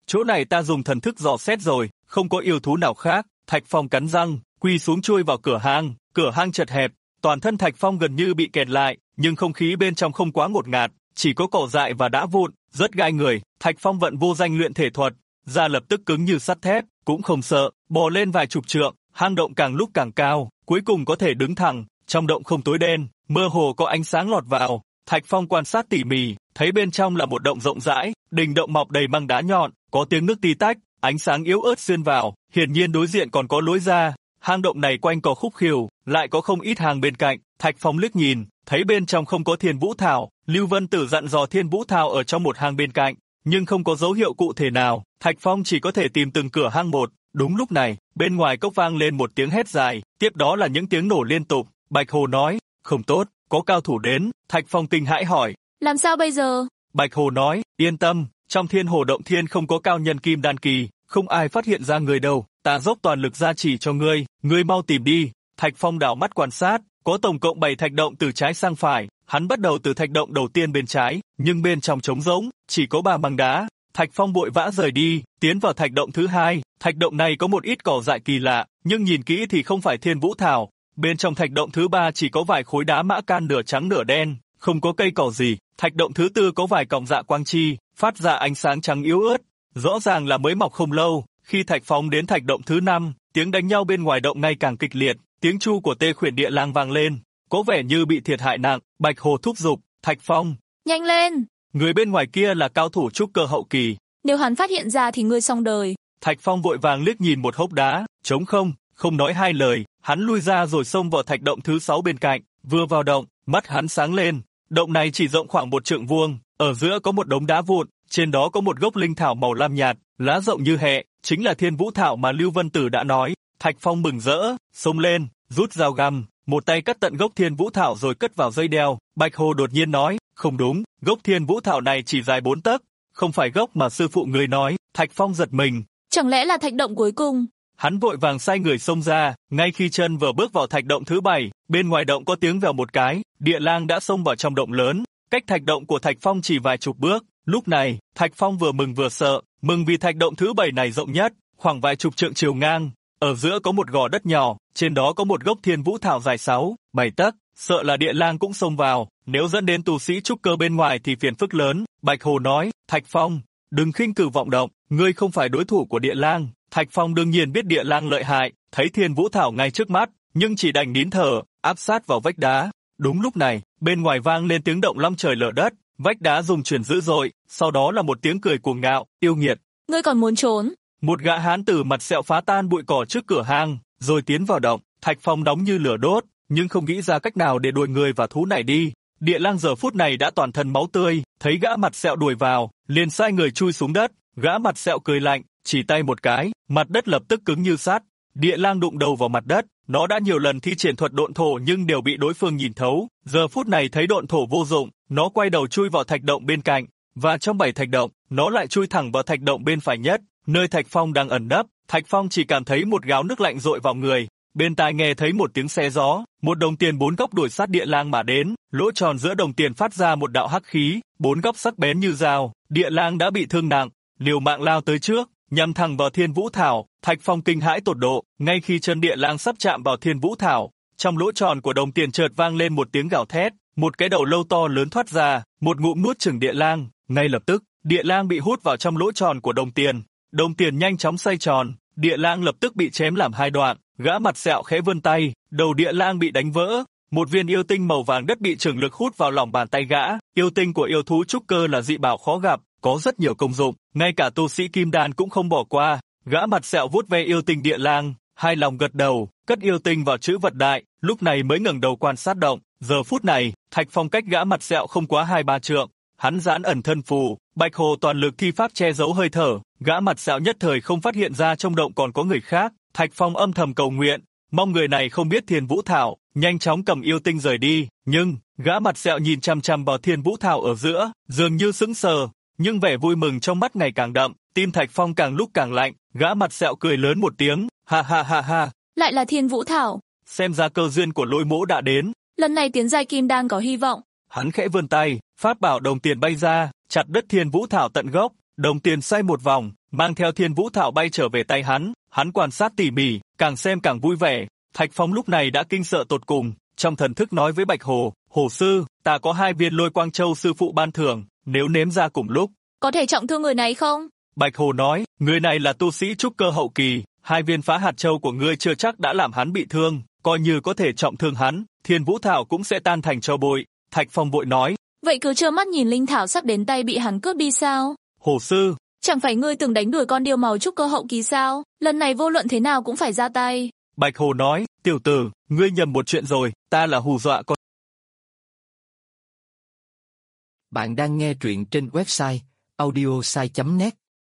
S2: chỗ này ta dùng thần thức dò xét rồi, không có yêu thú nào khác. Thạch Phong cắn răng, quỳ xuống chui vào cửa hang chật hẹp, toàn thân Thạch Phong gần như bị kẹt lại, nhưng không khí bên trong không quá ngột ngạt, chỉ có cỏ dại và đá vụn, rất gai người. Thạch Phong vận vô danh luyện thể thuật, da lập tức cứng như sắt thép, cũng không sợ, bò lên vài chục trượng, hang động càng lúc càng cao, cuối cùng có thể đứng thẳng, trong động không tối đen, mơ hồ có ánh sáng lọt vào. Thạch Phong quan sát tỉ mỉ, thấy bên trong là một động rộng rãi, đỉnh động mọc đầy măng đá nhọn, có tiếng nước tí tách, ánh sáng yếu ớt xuyên vào, hiển nhiên đối diện còn có lối ra. Hang động này quanh co khúc khuỷu, lại có không ít hang bên cạnh. Thạch Phong liếc nhìn, thấy bên trong không có Thiên Vũ Thảo. Lưu Vân Tử dặn dò Thiên Vũ Thảo ở trong một hang bên cạnh, nhưng không có dấu hiệu cụ thể nào. Thạch Phong chỉ có thể tìm từng cửa hang một. Đúng lúc này, bên ngoài cốc vang lên một tiếng hét dài, tiếp đó là những tiếng nổ liên tục. Bạch Hồ nói, không tốt, có cao thủ đến. Thạch Phong kinh hãi hỏi,
S3: làm sao bây giờ?
S2: Bạch Hồ nói, yên tâm, trong Thiên Hồ Động Thiên không có cao nhân kim đan kỳ, không ai phát hiện ra người đâu, ta dốc toàn lực gia trì cho ngươi mau tìm đi. Thạch Phong đảo mắt quan sát, có tổng cộng 7 thạch động từ trái sang phải, hắn bắt đầu từ thạch động đầu tiên bên trái, nhưng bên trong trống rỗng, chỉ có 3 măng đá. Thạch Phong vội vã rời đi, tiến vào thạch động thứ hai. Thạch động này có một ít cỏ dại kỳ lạ, nhưng nhìn kỹ thì không phải Thiên Vũ Thảo. Bên trong thạch động thứ 3 chỉ có vài khối đá mã can nửa trắng nửa đen, không có cây cỏ gì. Thạch động thứ 4 có vài cọng dạ quang chi, phát ra ánh sáng trắng yếu ớt, rõ ràng là mới mọc không lâu. Khi Thạch Phong đến thạch động thứ 5, tiếng đánh nhau bên ngoài động ngày càng kịch liệt, tiếng chu của Tê Khuyển Địa Lang vang lên, có vẻ như bị thiệt hại nặng. Bạch Hồ thúc giục, Thạch Phong,
S3: nhanh lên!
S2: Người bên ngoài kia là cao thủ trúc cơ hậu kỳ.
S3: Nếu hắn phát hiện ra thì ngươi xong đời.
S2: Thạch Phong vội vàng liếc nhìn một hốc đá, trống không nói hai lời, hắn lui ra rồi xông vào thạch động thứ 6 bên cạnh. Vừa vào động, mắt hắn sáng lên. Động này chỉ rộng khoảng 1 trượng vuông, ở giữa có một đống đá vụn, trên đó có một gốc linh thảo màu lam nhạt, lá rộng như hẹ, chính là Thiên Vũ Thảo mà Lưu Vân Tử đã nói. Thạch Phong mừng rỡ, xông lên, rút dao găm, một tay cắt tận gốc Thiên Vũ Thảo rồi cất vào dây đeo. Bạch Hồ đột nhiên nói, không đúng, gốc Thiên Vũ Thảo này chỉ dài 4 tấc, không phải gốc mà sư phụ người nói. Thạch Phong giật mình,
S3: chẳng lẽ là thạch động cuối cùng?
S2: Hắn vội vàng sai người xông ra, ngay khi chân vừa bước vào thạch động thứ 7, bên ngoài động có tiếng vèo một cái, Địa Lang đã xông vào trong động lớn, cách thạch động của Thạch Phong chỉ vài chục bước. Lúc này, Thạch Phong vừa mừng vừa sợ, mừng vì thạch động thứ 7 này rộng nhất, khoảng vài chục trượng chiều ngang, ở giữa có một gò đất nhỏ, trên đó có một gốc Thiên Vũ Thảo dài 6, 7 tấc, sợ là Địa Lang cũng xông vào, nếu dẫn đến tu sĩ trúc cơ bên ngoài thì phiền phức lớn. Bạch Hồ nói, Thạch Phong, đừng khinh cử vọng động, ngươi không phải đối thủ của Địa Lang. Thạch Phong đương nhiên biết Địa Lang lợi hại, thấy Thiên Vũ Thảo ngay trước mắt, nhưng chỉ đành nín thở, áp sát vào vách đá. Đúng lúc này, bên ngoài vang lên tiếng động long trời lở đất, vách đá rung chuyển dữ dội, sau đó là một tiếng cười cuồng ngạo, yêu nghiệt.
S3: Ngươi còn muốn trốn?
S2: Một gã hán tử mặt sẹo phá tan bụi cỏ trước cửa hang, rồi tiến vào động. Thạch Phong nóng như lửa đốt, nhưng không nghĩ ra cách nào để đuổi người và thú này đi. Địa Lang giờ phút này đã toàn thân máu tươi, thấy gã mặt sẹo đuổi vào, liền sai người chui xuống đất. Gã mặt sẹo cười lạnh, chỉ tay một cái, mặt đất lập tức cứng như sắt. Địa Lang đụng đầu vào mặt đất, nó đã nhiều lần thi triển thuật độn thổ nhưng đều bị đối phương nhìn thấu. Giờ phút này thấy độn thổ vô dụng, nó quay đầu chui vào thạch động bên cạnh, và trong 7 thạch động, nó lại chui thẳng vào thạch động bên phải nhất, nơi Thạch Phong đang ẩn nấp. Thạch Phong chỉ cảm thấy một gáo nước lạnh dội vào người, bên tai nghe thấy một tiếng xé gió, một đồng tiền 4 góc đuổi sát Địa Lang mà đến, lỗ tròn giữa đồng tiền phát ra một đạo hắc khí, 4 góc sắc bén như dao. Địa Lang đã bị thương nặng, liều mạng lao tới trước, nhắm thẳng vào Thiên Vũ Thảo. Thạch Phong kinh hãi tột độ, ngay khi chân Địa Lang sắp chạm vào Thiên Vũ Thảo, trong lỗ tròn của đồng tiền chợt vang lên một tiếng gào thét, một cái đầu lâu to lớn thoát ra, một ngụm nuốt chửng Địa Lang. Ngay lập tức, Địa Lang bị hút vào trong lỗ tròn của đồng tiền nhanh chóng xoay tròn, Địa Lang lập tức bị chém làm 2 đoạn. Gã mặt sẹo khẽ vươn tay, đầu Địa Lang bị đánh vỡ, một viên yêu tinh màu vàng đất bị chưởng lực hút vào lòng bàn tay gã. Yêu tinh của yêu thú trúc cơ là dị bảo khó gặp, có rất nhiều công dụng, ngay cả tu sĩ kim đan cũng không bỏ qua. Gã mặt sẹo vuốt ve yêu tinh Địa Lang, hài lòng gật đầu, cất yêu tinh vào trữ vật đại, lúc này mới ngẩng đầu quan sát động. Giờ phút này, Thạch Phong cách gã mặt sẹo không quá 2-3 trượng, hắn giãn ẩn thân phù, Bạch Hồ toàn lực thi pháp che giấu hơi thở, gã mặt sẹo nhất thời không phát hiện ra trong động còn có người khác. Thạch Phong âm thầm cầu nguyện, mong người này không biết Thiên Vũ Thảo, nhanh chóng cầm yêu tinh rời đi. Nhưng gã mặt sẹo nhìn chằm chằm vào Thiên Vũ Thảo ở giữa, dường như sững sờ, nhưng vẻ vui mừng trong mắt ngày càng đậm, tim Thạch Phong càng lúc càng lạnh. Gã mặt sẹo cười lớn một tiếng, ha ha ha ha,
S3: lại là Thiên Vũ Thảo,
S2: xem ra cơ duyên của Lôi Mỗ đã đến,
S3: lần này tiến giai kim đan có hy vọng.
S2: Hắn khẽ vươn tay, pháp bảo đồng tiền bay ra, chặt đứt Thiên Vũ Thảo tận gốc. đồng tiền xoay một vòng, mang theo Thiên Vũ Thảo bay trở về tay hắn quan sát tỉ mỉ, càng xem càng vui vẻ. Thạch Phong lúc này đã kinh sợ tột cùng, trong thần thức nói với Bạch Hồ, Hồ sư, ta có 2 viên Lôi Quang Châu sư phụ ban thưởng, nếu nếm ra cùng lúc,
S3: có thể trọng thương người này không?
S2: Bạch Hồ nói, người này là tu sĩ trúc cơ hậu kỳ, 2 viên Phá Hạt Châu của ngươi chưa chắc đã làm hắn bị thương, coi như có thể trọng thương hắn, Thiên Vũ Thảo cũng sẽ tan thành tro bụi. Thạch Phong vội nói,
S3: vậy cứ trơ mắt nhìn linh thảo sắp đến tay bị hắn cướp đi sao?
S2: Hồ sư,
S3: chẳng phải ngươi từng đánh đuổi con điêu màu trúc cơ hậu kỳ sao? Lần này vô luận thế nào cũng phải ra tay.
S2: Bạch Hồ nói, tiểu tử, ngươi nhầm một chuyện rồi, ta là hù dọa con.
S1: Bạn đang nghe truyện trên website audiosai.net.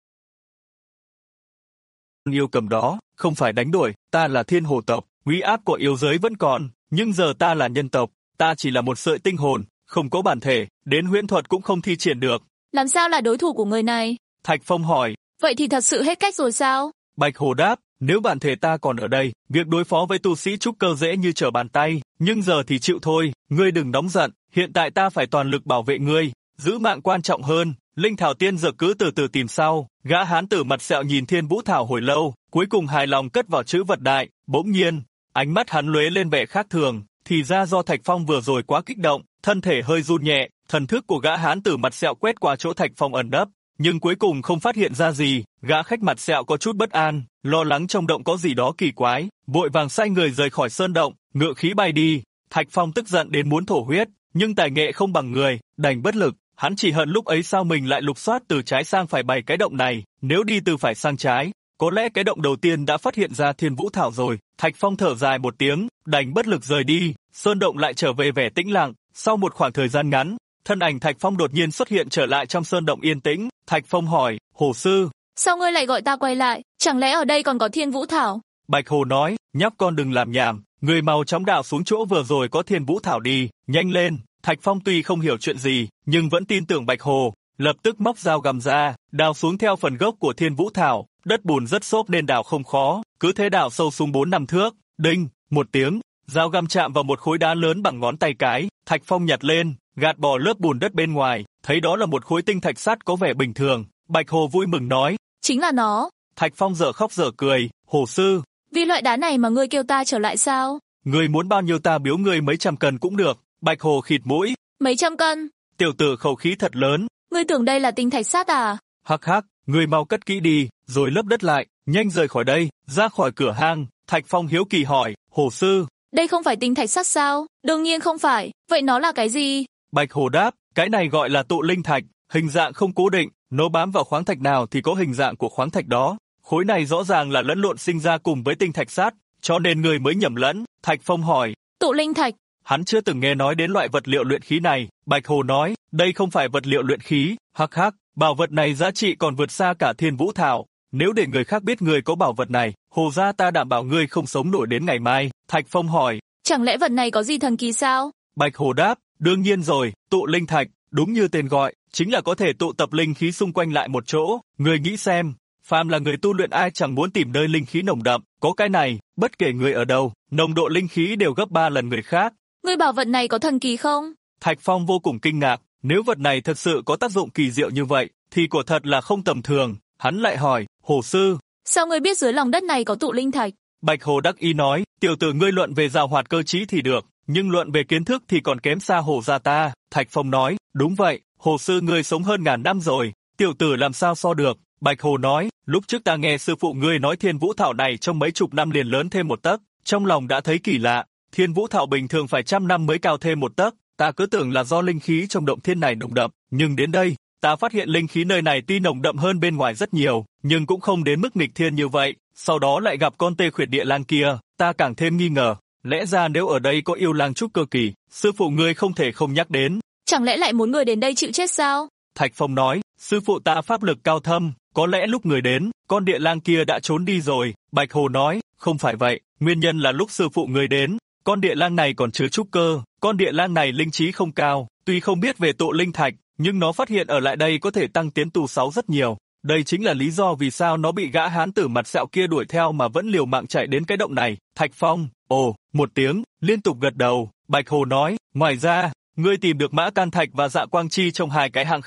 S2: Yêu cầm đó, không phải đánh đuổi, ta là thiên hồ tộc, uy áp của yêu giới vẫn còn, nhưng giờ ta là nhân tộc, ta chỉ là một sợi tinh hồn, không có bản thể, đến huyễn thuật cũng không thi triển được.
S3: Làm sao là đối thủ của người này?
S2: Thạch Phong hỏi.
S3: Vậy thì thật sự hết cách rồi sao?
S2: Bạch Hồ đáp, nếu bản thể ta còn ở đây, việc đối phó với tu sĩ trúc cơ dễ như trở bàn tay, nhưng giờ thì chịu thôi, ngươi đừng nóng giận, hiện tại ta phải toàn lực bảo vệ ngươi, giữ mạng quan trọng hơn. Linh Thảo Tiên Dược cứ từ từ tìm sau. Gã hán tử mặt sẹo nhìn Thiên Vũ Thảo hồi lâu, cuối cùng hài lòng cất vào trữ vật đại. Bỗng nhiên, ánh mắt hắn lóe lên vẻ khác thường, thì ra do Thạch Phong vừa rồi quá kích động, thân thể hơi run nhẹ. Thần thức của gã hán tử mặt sẹo quét qua chỗ Thạch Phong ẩn nấp, nhưng cuối cùng không phát hiện ra gì. Gã khách mặt sẹo có chút bất an, lo lắng trong động có gì đó kỳ quái, vội vàng sai người rời khỏi sơn động, ngự khí bay đi. Thạch Phong tức giận đến muốn thổ huyết, nhưng tài nghệ không bằng người, đành bất lực. Hắn chỉ hận lúc ấy sao mình lại lục soát từ trái sang phải 7 cái động này, nếu đi từ phải sang trái, có lẽ cái động đầu tiên đã phát hiện ra Thiên Vũ Thảo rồi. Thạch Phong thở dài một tiếng, đành bất lực rời đi, sơn động lại trở về vẻ tĩnh lặng. Sau một khoảng thời gian ngắn, thân ảnh Thạch Phong đột nhiên xuất hiện trở lại trong sơn động yên tĩnh. Thạch Phong hỏi, Hồ sư,
S3: sao ngươi lại gọi ta quay lại, chẳng lẽ ở đây còn có Thiên Vũ Thảo?
S2: Bạch Hồ nói, nhóc con đừng làm nhảm, người mau chóng đào xuống chỗ vừa rồi có Thiên Vũ Thảo đi, nhanh lên. Thạch Phong tuy không hiểu chuyện gì, nhưng vẫn tin tưởng Bạch Hồ, lập tức móc dao găm ra, đào xuống theo phần gốc của Thiên Vũ Thảo. Đất bùn rất xốp nên đào không khó, cứ thế đào sâu xuống 4-5 thước. Đinh, một tiếng, dao găm chạm vào một khối đá lớn bằng ngón tay cái. Thạch Phong nhặt lên, gạt bỏ lớp bùn đất bên ngoài, thấy đó là một khối tinh thạch sắt có vẻ bình thường. Bạch Hồ vui mừng nói,
S3: chính là nó.
S2: Thạch Phong dở khóc dở cười, Hồ sư,
S3: vì loại đá này mà ngươi kêu ta trở lại sao?
S2: Ngươi muốn bao nhiêu ta biếu ngươi mấy trăm cân cũng được. Bạch Hồ khịt mũi,
S3: mấy trăm cân?
S2: Tiểu tử khẩu khí thật lớn.
S3: Ngươi tưởng đây là tinh thạch sắt à?
S2: Hắc hắc, ngươi mau cất kỹ đi, rồi lấp đất lại, nhanh rời khỏi đây, ra khỏi cửa hang. Thạch Phong hiếu kỳ hỏi, Hồ sư,
S3: đây không phải tinh thạch sắt sao? Đương nhiên không phải, vậy nó là cái gì?
S2: Bạch Hồ đáp, cái này gọi là tụ linh thạch, hình dạng không cố định, nó bám vào khoáng thạch nào thì có hình dạng của khoáng thạch đó. Khối này rõ ràng là lẫn lộn sinh ra cùng với tinh thạch sắt, cho nên người mới nhầm lẫn. Thạch Phong hỏi,
S3: tụ linh thạch?
S2: Hắn chưa từng nghe nói đến loại vật liệu luyện khí này. Bạch Hồ nói, đây không phải vật liệu luyện khí, hắc hắc, bảo vật này giá trị còn vượt xa cả Thiên Vũ Thảo. Nếu để người khác biết người có bảo vật này, Hồ gia ta đảm bảo ngươi không sống nổi đến ngày mai. Thạch Phong hỏi,
S3: chẳng lẽ vật này có gì thần kỳ sao?
S2: Bạch Hồ đáp, đương nhiên rồi, tụ linh thạch, đúng như tên gọi, chính là có thể tụ tập linh khí xung quanh lại một chỗ. Người nghĩ xem, phàm là người tu luyện ai chẳng muốn tìm nơi linh khí nồng đậm, có cái này, bất kể người ở đâu, nồng độ linh khí đều gấp 3 lần người khác.
S3: Ngươi bảo vật này có thần kỳ không?
S2: Thạch Phong vô cùng kinh ngạc, nếu vật này thật sự có tác dụng kỳ diệu như vậy, thì quả thật là không tầm thường. Hắn lại hỏi, Hồ sư,
S3: sao ngươi biết dưới lòng đất này có tụ linh thạch?
S2: Bạch Hồ đắc ý nói, tiểu tử ngươi luận về giàu hoạt cơ trí thì được, nhưng luận về kiến thức thì còn kém xa Hồ gia ta. Thạch Phong nói, đúng vậy, Hồ sư ngươi sống hơn ngàn năm rồi, tiểu tử làm sao so được. Bạch Hồ nói, lúc trước ta nghe sư phụ ngươi nói Thiên Vũ Thảo này trong mấy chục năm liền lớn thêm một tấc, trong lòng đã thấy kỳ lạ. Thiên Vũ Thảo bình thường phải 100 năm mới cao thêm một tấc, ta cứ tưởng là do linh khí trong động thiên này nồng đậm, nhưng đến đây, ta phát hiện linh khí nơi này tuy nồng đậm hơn bên ngoài rất nhiều, nhưng cũng không đến mức nghịch thiên như vậy. Sau đó lại gặp con Tê Khuyển Địa Lang kia, ta càng thêm nghi ngờ, lẽ ra nếu ở đây có yêu lang trúc cơ kỳ, sư phụ ngươi không thể không nhắc đến.
S3: Chẳng lẽ lại muốn người đến đây chịu chết sao?
S2: Thạch Phong nói, sư phụ ta pháp lực cao thâm, có lẽ lúc người đến, con địa lang kia đã trốn đi rồi. Bạch Hồ nói, không phải vậy, nguyên nhân là lúc sư phụ người đến, con địa lang này còn chưa trúc cơ, con địa lang này linh trí không cao, tuy không biết về tụ linh thạch, nhưng nó phát hiện ở lại đây có thể tăng tiến tu 6 rất nhiều. Đây chính là lý do vì sao nó bị gã hán tử mặt sẹo kia đuổi theo mà vẫn liều mạng chạy đến cái động này. Thạch Phong, ồ, một tiếng, liên tục gật đầu. Bạch Hồ nói, ngoài ra, ngươi tìm được Mã Can Thạch và Dạ Quang Chi trong 2 cái hang khác,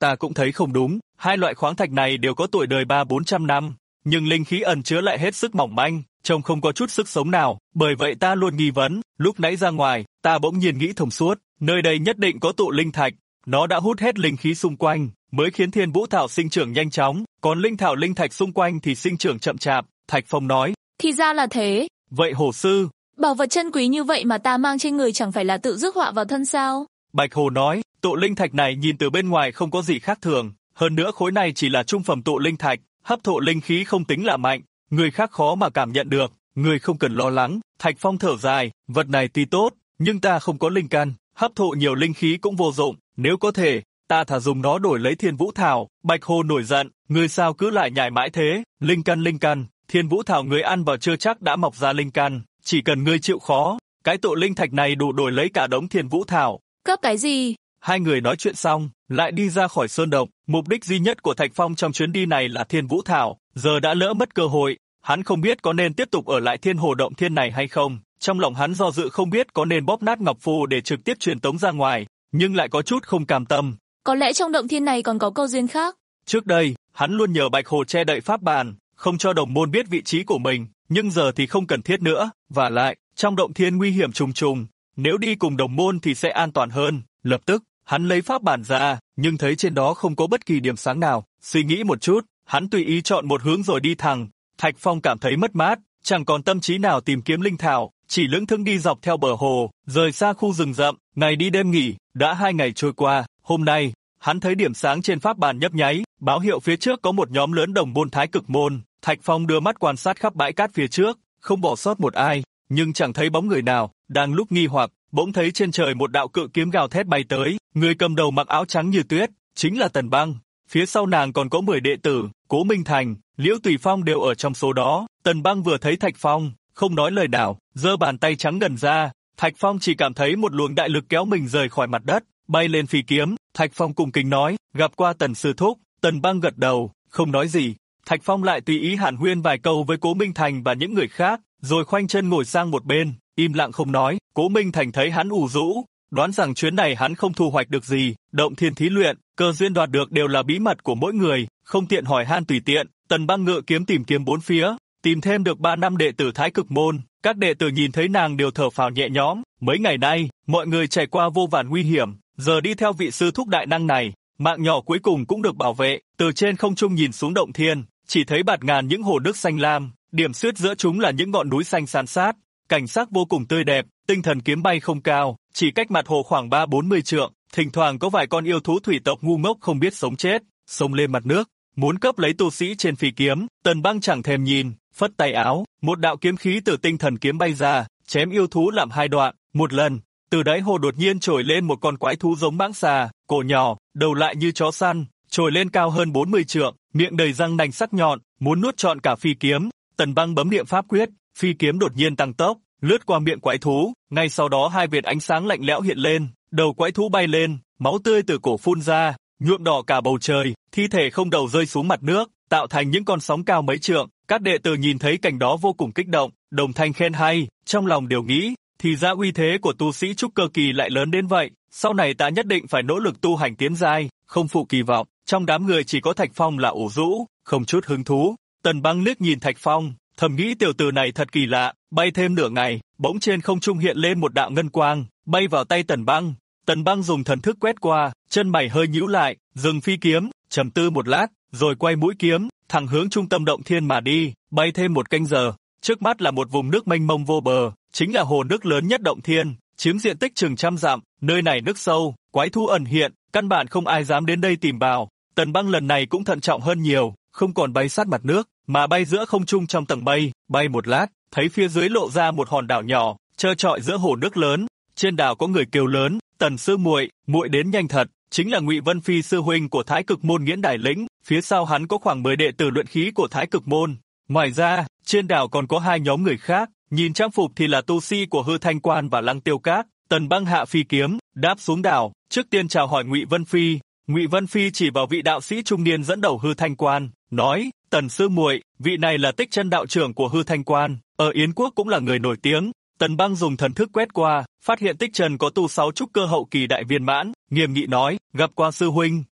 S2: Ta cũng thấy không đúng, hai loại khoáng thạch này đều có tuổi đời 300-400 năm, nhưng linh khí ẩn chứa lại hết sức mỏng manh, trông không có chút sức sống nào, bởi vậy ta luôn nghi vấn, lúc nãy ra ngoài, ta bỗng nhiên nghĩ thông suốt, nơi đây nhất định có tụ linh thạch, nó đã hút hết linh khí xung quanh, mới khiến Thiên Vũ Thảo sinh trưởng nhanh chóng, còn linh thảo linh thạch xung quanh thì sinh trưởng chậm chạp, Thạch Phong nói.
S3: Thì ra là thế.
S2: Vậy Hồ sư,
S3: bảo vật chân quý như vậy mà ta mang trên người chẳng phải là tự rước họa vào thân sao?
S2: Bạch Hồ nói, tụ linh thạch này nhìn từ bên ngoài không có gì khác thường, hơn nữa khối này chỉ là trung phẩm tụ linh thạch, hấp thụ linh khí không tính là mạnh, người khác khó mà cảm nhận được, người không cần lo lắng. Thạch Phong thở dài, vật này tuy tốt, nhưng ta không có linh căn, hấp thụ nhiều linh khí cũng vô dụng, nếu có thể, ta thà dùng nó đổi lấy Thiên Vũ Thảo. Bạch Hồ nổi giận, người sao cứ lại nhảy mãi thế, linh căn, Thiên Vũ Thảo người ăn vào chưa chắc đã mọc ra linh căn, chỉ cần ngươi chịu khó, cái tụ linh thạch này đủ đổi lấy cả đống Thiên Vũ Thảo.
S3: Cấp cái gì?
S2: Hai người nói chuyện xong, lại đi ra khỏi sơn động, mục đích duy nhất của Thạch Phong trong chuyến đi này là Thiên Vũ Thảo, giờ đã lỡ mất cơ hội, hắn không biết có nên tiếp tục ở lại Thiên Hồ Động Thiên này hay không, trong lòng hắn do dự không biết có nên bóp nát ngọc phù để trực tiếp truyền tống ra ngoài, nhưng lại có chút không cam tâm.
S3: Có lẽ trong động thiên này còn có câu duyên khác.
S2: Trước đây, hắn luôn nhờ Bạch Hồ che đậy pháp bàn, không cho đồng môn biết vị trí của mình, nhưng giờ thì không cần thiết nữa, và lại, trong động thiên nguy hiểm trùng trùng, nếu đi cùng đồng môn thì sẽ an toàn hơn. Lập tức, hắn lấy pháp bản ra, nhưng thấy trên đó không có bất kỳ điểm sáng nào, suy nghĩ một chút, hắn tùy ý chọn một hướng rồi đi thẳng. Thạch Phong cảm thấy mất mát, chẳng còn tâm trí nào tìm kiếm linh thảo, chỉ lững thững đi dọc theo bờ hồ, rời xa khu rừng rậm, ngày đi đêm nghỉ, đã 2 ngày trôi qua, hôm nay, hắn thấy điểm sáng trên pháp bàn nhấp nháy, báo hiệu phía trước có một nhóm lớn đồng môn Thái Cực môn. Thạch Phong đưa mắt quan sát khắp bãi cát phía trước, không bỏ sót một ai, nhưng chẳng thấy bóng người nào. Đang lúc nghi hoặc, bỗng thấy trên trời một đạo cự kiếm gào thét bay tới, người cầm đầu mặc áo trắng như tuyết, chính là Tần Băng. Phía sau nàng còn có 10 đệ tử, Cố Minh Thành, Liễu Tùy Phong đều ở trong số đó. Tần Băng vừa thấy Thạch Phong, không nói lời nào, giơ bàn tay trắng gần ra. Thạch Phong chỉ cảm thấy một luồng đại lực kéo mình rời khỏi mặt đất, bay lên phi kiếm. Thạch Phong cung kính nói, gặp qua Tần sư thúc. Tần Băng gật đầu, không nói gì. Thạch Phong lại tùy ý hàn huyên vài câu với Cố Minh Thành và những người khác, rồi khoanh chân ngồi sang một bên, im lặng không nói. Cố Minh Thành thấy hắn ủ rũ, đoán rằng chuyến này hắn không thu hoạch được gì, động thiên thí luyện, cơ duyên đoạt được đều là bí mật của mỗi người, không tiện hỏi han tùy tiện. Tần Băng ngự kiếm tìm kiếm bốn phía, tìm thêm được 3 năm đệ tử Thái Cực môn, các đệ tử nhìn thấy nàng đều thở phào nhẹ nhõm. Mấy ngày nay, mọi người trải qua vô vàn nguy hiểm, giờ đi theo vị sư thúc đại năng này, mạng nhỏ cuối cùng cũng được bảo vệ. Từ trên không trung nhìn xuống động thiên, chỉ thấy bạt ngàn những hồ nước xanh lam, điểm xuyết giữa chúng là những ngọn núi xanh san sát, cảnh sắc vô cùng tươi đẹp. Tinh thần kiếm bay không cao, chỉ cách mặt hồ khoảng 30-40 trượng, thỉnh thoảng có vài con yêu thú thủy tộc ngu ngốc không biết sống chết, xông lên mặt nước, muốn cướp lấy tu sĩ trên phi kiếm. Tần Băng chẳng thèm nhìn, phất tay áo, một đạo kiếm khí từ tinh thần kiếm bay ra, chém yêu thú làm 2 đoạn. Một lần, từ đáy hồ đột nhiên trồi lên một con quái thú giống mãng xà, cổ nhỏ, đầu lại như chó săn, trồi lên cao hơn 40 trượng, miệng đầy răng nanh sắc nhọn, muốn nuốt trọn cả phi kiếm. Tần Băng bấm niệm pháp quyết, phi kiếm đột nhiên tăng tốc, lướt qua miệng quái thú, ngay sau đó 2 vệt ánh sáng lạnh lẽo hiện lên, đầu quái thú bay lên, máu tươi từ cổ phun ra, nhuộm đỏ cả bầu trời, thi thể không đầu rơi xuống mặt nước, tạo thành những con sóng cao mấy trượng. Các đệ tử nhìn thấy cảnh đó vô cùng kích động, đồng thanh khen hay, trong lòng đều nghĩ, thì ra uy thế của tu sĩ trúc cơ kỳ lại lớn đến vậy, sau này ta nhất định phải nỗ lực tu hành tiến giai, không phụ kỳ vọng. Trong đám người chỉ có Thạch Phong là ủ rũ, không chút hứng thú. Tần Băng liếc nhìn Thạch Phong, thầm nghĩ tiểu tử này thật kỳ lạ. Bay thêm nửa ngày, bỗng trên không trung hiện lên một đạo ngân quang, bay vào tay Tần Băng. Tần Băng dùng thần thức quét qua, chân mày hơi nhíu lại, dừng phi kiếm, trầm tư một lát, rồi quay mũi kiếm, thẳng hướng trung tâm động thiên mà đi. Bay thêm 1 canh giờ, trước mắt là một vùng nước mênh mông vô bờ, chính là hồ nước lớn nhất động thiên, chiếm diện tích chừng 100 dặm. Nơi này nước sâu, quái thú ẩn hiện, căn bản không ai dám đến đây tìm vào. Tần Băng lần này cũng thận trọng hơn nhiều, không còn bay sát mặt nước, mà bay giữa không trung trong tầng mây. Bay một lát, thấy phía dưới lộ ra một hòn đảo nhỏ, trơ trọi giữa hồ nước lớn. Trên đảo có người kêu lớn, Tần sư muội, muội đến nhanh thật, chính là Ngụy Vân Phi sư huynh của Thái Cực môn Nghiễn Đài Lĩnh. Phía sau hắn có khoảng 10 đệ tử luyện khí của Thái Cực môn. Ngoài ra, trên đảo còn có 2 nhóm người khác, nhìn trang phục thì là tu sĩ của Hư Thanh Quan và Lăng Tiêu Các. Tần Băng hạ phi kiếm, đáp xuống đảo, trước tiên chào hỏi Ngụy Vân Phi. Ngụy Vân Phi chỉ vào vị đạo sĩ trung niên dẫn đầu Hư Thanh Quan, nói: Tần sư muội, vị này là Tích Chân đạo trưởng của Hư Thanh Quan, ở Yến Quốc cũng là người nổi tiếng. Tần Băng dùng thần thức quét qua, phát hiện Tích Chân có tu 6 trúc cơ hậu kỳ đại viên mãn, nghiêm nghị nói: gặp qua sư huynh.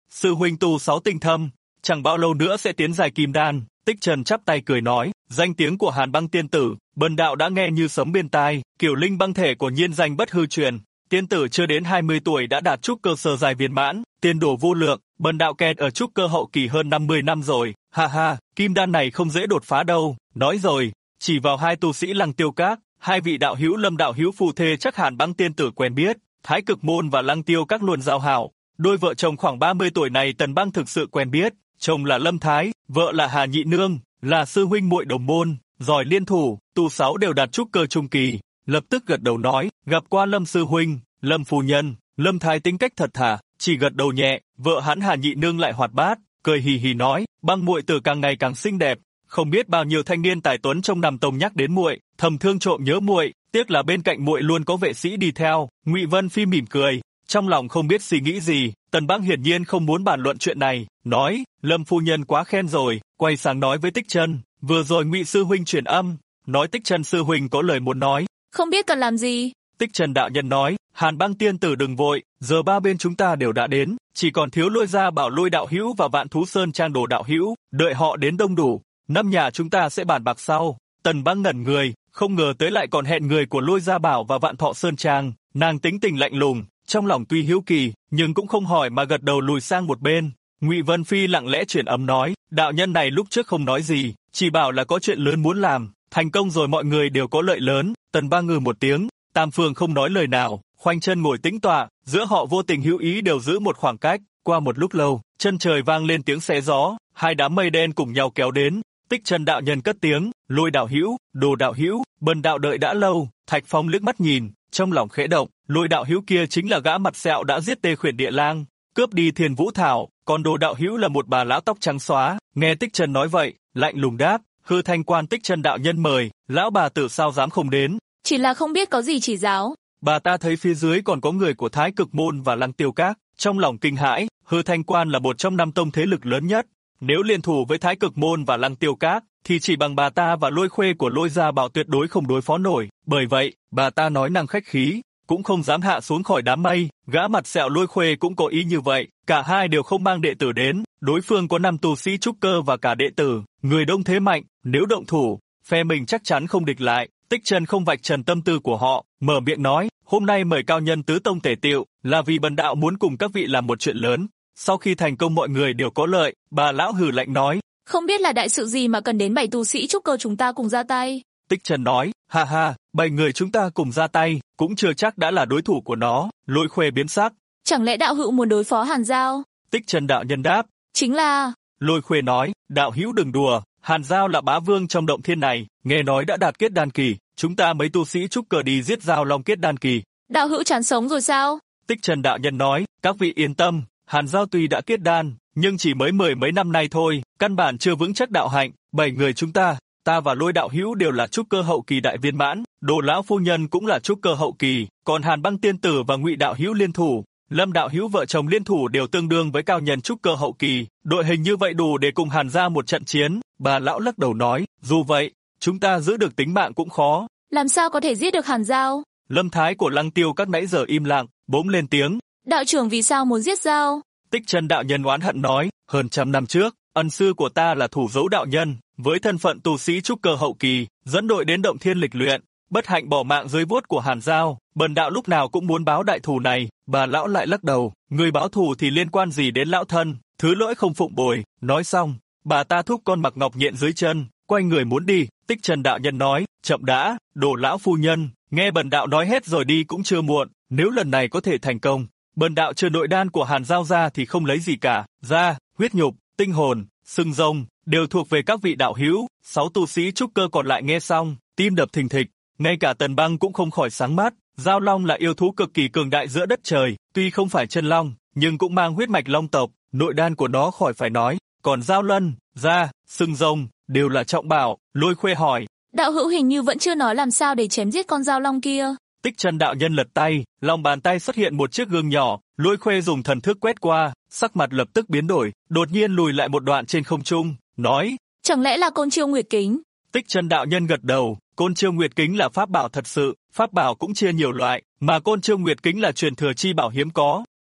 S2: sư huynh tu 6 tinh thâm, chẳng bao lâu nữa sẽ tiến giai kim đan. Tích Trần chắp tay cười nói, danh tiếng của Hàn Băng tiên tử, bần đạo đã nghe như sấm bên tai, kiểu linh băng thể của nhiên danh bất hư truyền. Tiên tử chưa đến 20 tuổi đã đạt trúc cơ sơ giai viên mãn, tiền đồ vô lượng, bần đạo kẹt ở trúc cơ hậu kỳ hơn 50 năm rồi, ha ha, kim đan này không dễ đột phá đâu. Nói rồi, chỉ vào hai tu sĩ Lăng Tiêu Các, hai vị đạo hữu Lâm đạo hữu phù thê chắc Hàn Băng tiên tử quen biết, Thái Cực môn và Lăng Tiêu Các luôn giao hảo. Đôi vợ chồng khoảng 30 tuổi này Tần Băng thực sự quen biết, chồng là Lâm Thái, vợ là Hà Nhị Nương, là sư huynh muội đồng môn, giỏi liên thủ, tu 6 đều đạt trúc cơ trung kỳ. Lập tức gật đầu nói, gặp qua Lâm sư huynh, Lâm phu nhân. Lâm Thái tính cách thật thà, chỉ gật đầu nhẹ. Vợ hắn Hà Nhị Nương lại hoạt bát, cười hì hì nói, Băng muội tử càng ngày càng xinh đẹp, không biết bao nhiêu thanh niên tài tuấn trong Nam Tông nhắc đến muội, thầm thương trộm nhớ muội, tiếc là bên cạnh muội luôn có vệ sĩ đi theo. Ngụy Vân Phi mỉm cười, trong lòng không biết suy nghĩ gì. Tần Băng hiển nhiên không muốn bàn luận chuyện này, nói, Lâm phu nhân quá khen rồi. Quay sang nói với Tích Trần, vừa rồi Ngụy sư huynh truyền âm, nói Tích Trần sư huynh có lời muốn nói.
S3: Không biết cần làm gì.
S2: Tích Trần đạo nhân nói, Hàn Băng tiên tử đừng vội, giờ ba bên chúng ta đều đã đến, chỉ còn thiếu Lôi Gia Bảo Lôi đạo hữu và Vạn Thú Sơn Trang Đồ đạo hữu, đợi họ đến đông đủ, năm nhà chúng ta sẽ bàn bạc sau. Tần Băng ngẩn người, không ngờ tới lại còn hẹn người của Lôi Gia Bảo và Vạn Thọ Sơn Trang. Nàng tính tình lạnh lùng, trong lòng tuy hiếu kỳ, nhưng cũng không hỏi mà gật đầu lùi sang một bên. Ngụy Vân Phi lặng lẽ truyền âm nói, đạo nhân này lúc trước không nói gì, chỉ bảo là có chuyện lớn muốn làm, thành công rồi mọi người đều có lợi lớn. Tần Băng ngừ một tiếng, tam phương không nói lời nào, khoanh chân ngồi tĩnh tọa, giữa họ vô tình hữu ý đều giữ một khoảng cách. Qua một lúc lâu, chân trời vang lên tiếng xé gió, hai đám mây đen cùng nhau kéo đến. Tích Trần đạo nhân cất tiếng, Lôi đạo hữu, Đồ đạo hữu, bần đạo đợi đã lâu. Thạch Phong liếc mắt nhìn, trong lòng khẽ động, Lôi đạo hữu kia chính là gã mặt sẹo đã giết Tê Khuyển Địa Lang, cướp đi Thiên Vũ Thảo, còn Đồ đạo hữu là một bà lão tóc trắng xóa. Nghe Tích Trần nói vậy, lạnh lùng đáp, Hư Thanh Quan Tích Trần đạo nhân mời, lão bà tử sao dám không đến.
S3: Chỉ là không biết có gì chỉ giáo.
S2: Bà ta thấy phía dưới còn có người của Thái Cực môn và Lăng Tiêu Các, trong lòng kinh hãi. Hư Thanh Quan là một trong 5 tông thế lực lớn nhất, nếu liên thủ với Thái Cực môn và Lăng Tiêu Các, thì chỉ bằng bà ta và Lôi Khuê của Lôi Gia Bảo tuyệt đối không đối phó nổi. Bởi vậy, bà ta nói năng khách khí, cũng không dám hạ xuống khỏi đám mây. Gã mặt sẹo Lôi Khuê cũng có ý như vậy, cả hai đều không mang đệ tử đến. Đối phương có 5 tu sĩ trúc cơ và cả đệ tử, người đông thế mạnh, nếu động thủ, phe mình chắc chắn không địch lại. Tích Trần không vạch trần tâm tư của họ, mở miệng nói, hôm nay mời cao nhân tứ tông tề tiệu, là vì bần đạo muốn cùng các vị làm một chuyện lớn. Sau khi thành công mọi người đều có lợi. Bà lão hừ lạnh nói,
S3: không biết là đại sự gì mà cần đến 7 tu sĩ trúc cơ chúng ta cùng ra tay.
S2: Tích Trần nói, ha ha, 7 người chúng ta cùng ra tay, cũng chưa chắc đã là đối thủ của nó. Lôi Khuê biến sắc,
S3: chẳng lẽ đạo hữu muốn đối phó Hàn Giao?
S2: Tích Trần đạo nhân đáp,
S3: chính là.
S2: Lôi Khuê nói, đạo hữu đừng đùa, Hàn Giao là bá vương trong động thiên này, nghe nói đã đạt kết đan kỳ, chúng ta mấy tu sĩ trúc cơ đi giết Giao Long kết đan kỳ. Đạo
S3: hữu chán sống rồi sao?
S2: Tích Trần đạo nhân nói, các vị yên tâm, Hàn Giao tuy đã kết đan, nhưng chỉ mới 10 mấy năm nay thôi, căn bản chưa vững chắc đạo hạnh. 7 người chúng ta và Lôi đạo hữu đều là trúc cơ hậu kỳ đại viên mãn, Đồ lão phu nhân cũng là trúc cơ hậu kỳ, còn Hàn Băng tiên tử và Ngụy đạo hữu liên thủ, Lâm đạo hữu vợ chồng liên thủ đều tương đương với cao nhân trúc cơ hậu kỳ, đội hình như vậy đủ để cùng Hàn ra một trận chiến. Bà lão lắc đầu nói, dù vậy, chúng ta giữ được tính mạng cũng khó.
S3: Làm sao có thể giết được Hàn Giao?
S2: Lâm Thái của Lăng Tiêu Các nãy giờ im lặng, bỗng lên tiếng.
S3: Đạo trưởng vì sao muốn giết Giao?
S2: Tích Trần đạo nhân oán hận nói, hơn 100 năm trước, ân sư của ta là Thủ Dấu đạo nhân, với thân phận tu sĩ trúc cơ hậu kỳ, dẫn đội đến động thiên lịch luyện, bất hạnh bỏ mạng dưới vuốt của Hàn Giao, bần đạo lúc nào cũng muốn báo đại thù này. Bà lão lại lắc đầu, người báo thù thì liên quan gì đến lão thân, thứ lỗi không phụng bồi. Nói xong, bà ta thúc con mặc ngọc nhện dưới chân, quay người muốn đi. Tích Trần đạo nhân nói, chậm đã, Đồ lão phu nhân, nghe bần đạo nói hết rồi đi cũng chưa muộn, nếu lần này có thể thành công, bần đạo trừ nội đan của Hàn Giao ra thì không lấy gì cả, da, huyết nhục, tinh hồn, xương rồng, đều thuộc về các vị đạo hữu. 6 tu sĩ trúc cơ còn lại nghe xong, tim đập thình thịch, ngay cả Tần Băng cũng không khỏi sáng mắt. Giao Long là yêu thú cực kỳ cường đại giữa đất trời, tuy không phải chân long, nhưng cũng mang huyết mạch long tộc, nội đan của nó khỏi phải nói, còn Giao Lân, da, xương rồng, đều là trọng bảo. Lôi Khuê hỏi,
S3: đạo hữu hình như vẫn chưa nói làm sao để chém giết con Giao Long kia.
S2: Tích Trần đạo nhân lật tay, lòng bàn tay xuất hiện một chiếc gương nhỏ, Lôi Khuê dùng thần thức quét qua, sắc mặt lập tức biến đổi, đột nhiên lùi lại một đoạn trên không trung, nói,
S3: chẳng lẽ là Côn Chiêu Nguyệt Kính?
S2: Tích Trần đạo nhân gật đầu, Côn Chiêu Nguyệt Kính là pháp bảo thật sự, pháp bảo cũng chia nhiều loại, mà Côn Chiêu Nguyệt Kính là truyền thừa chi bảo hiếm có,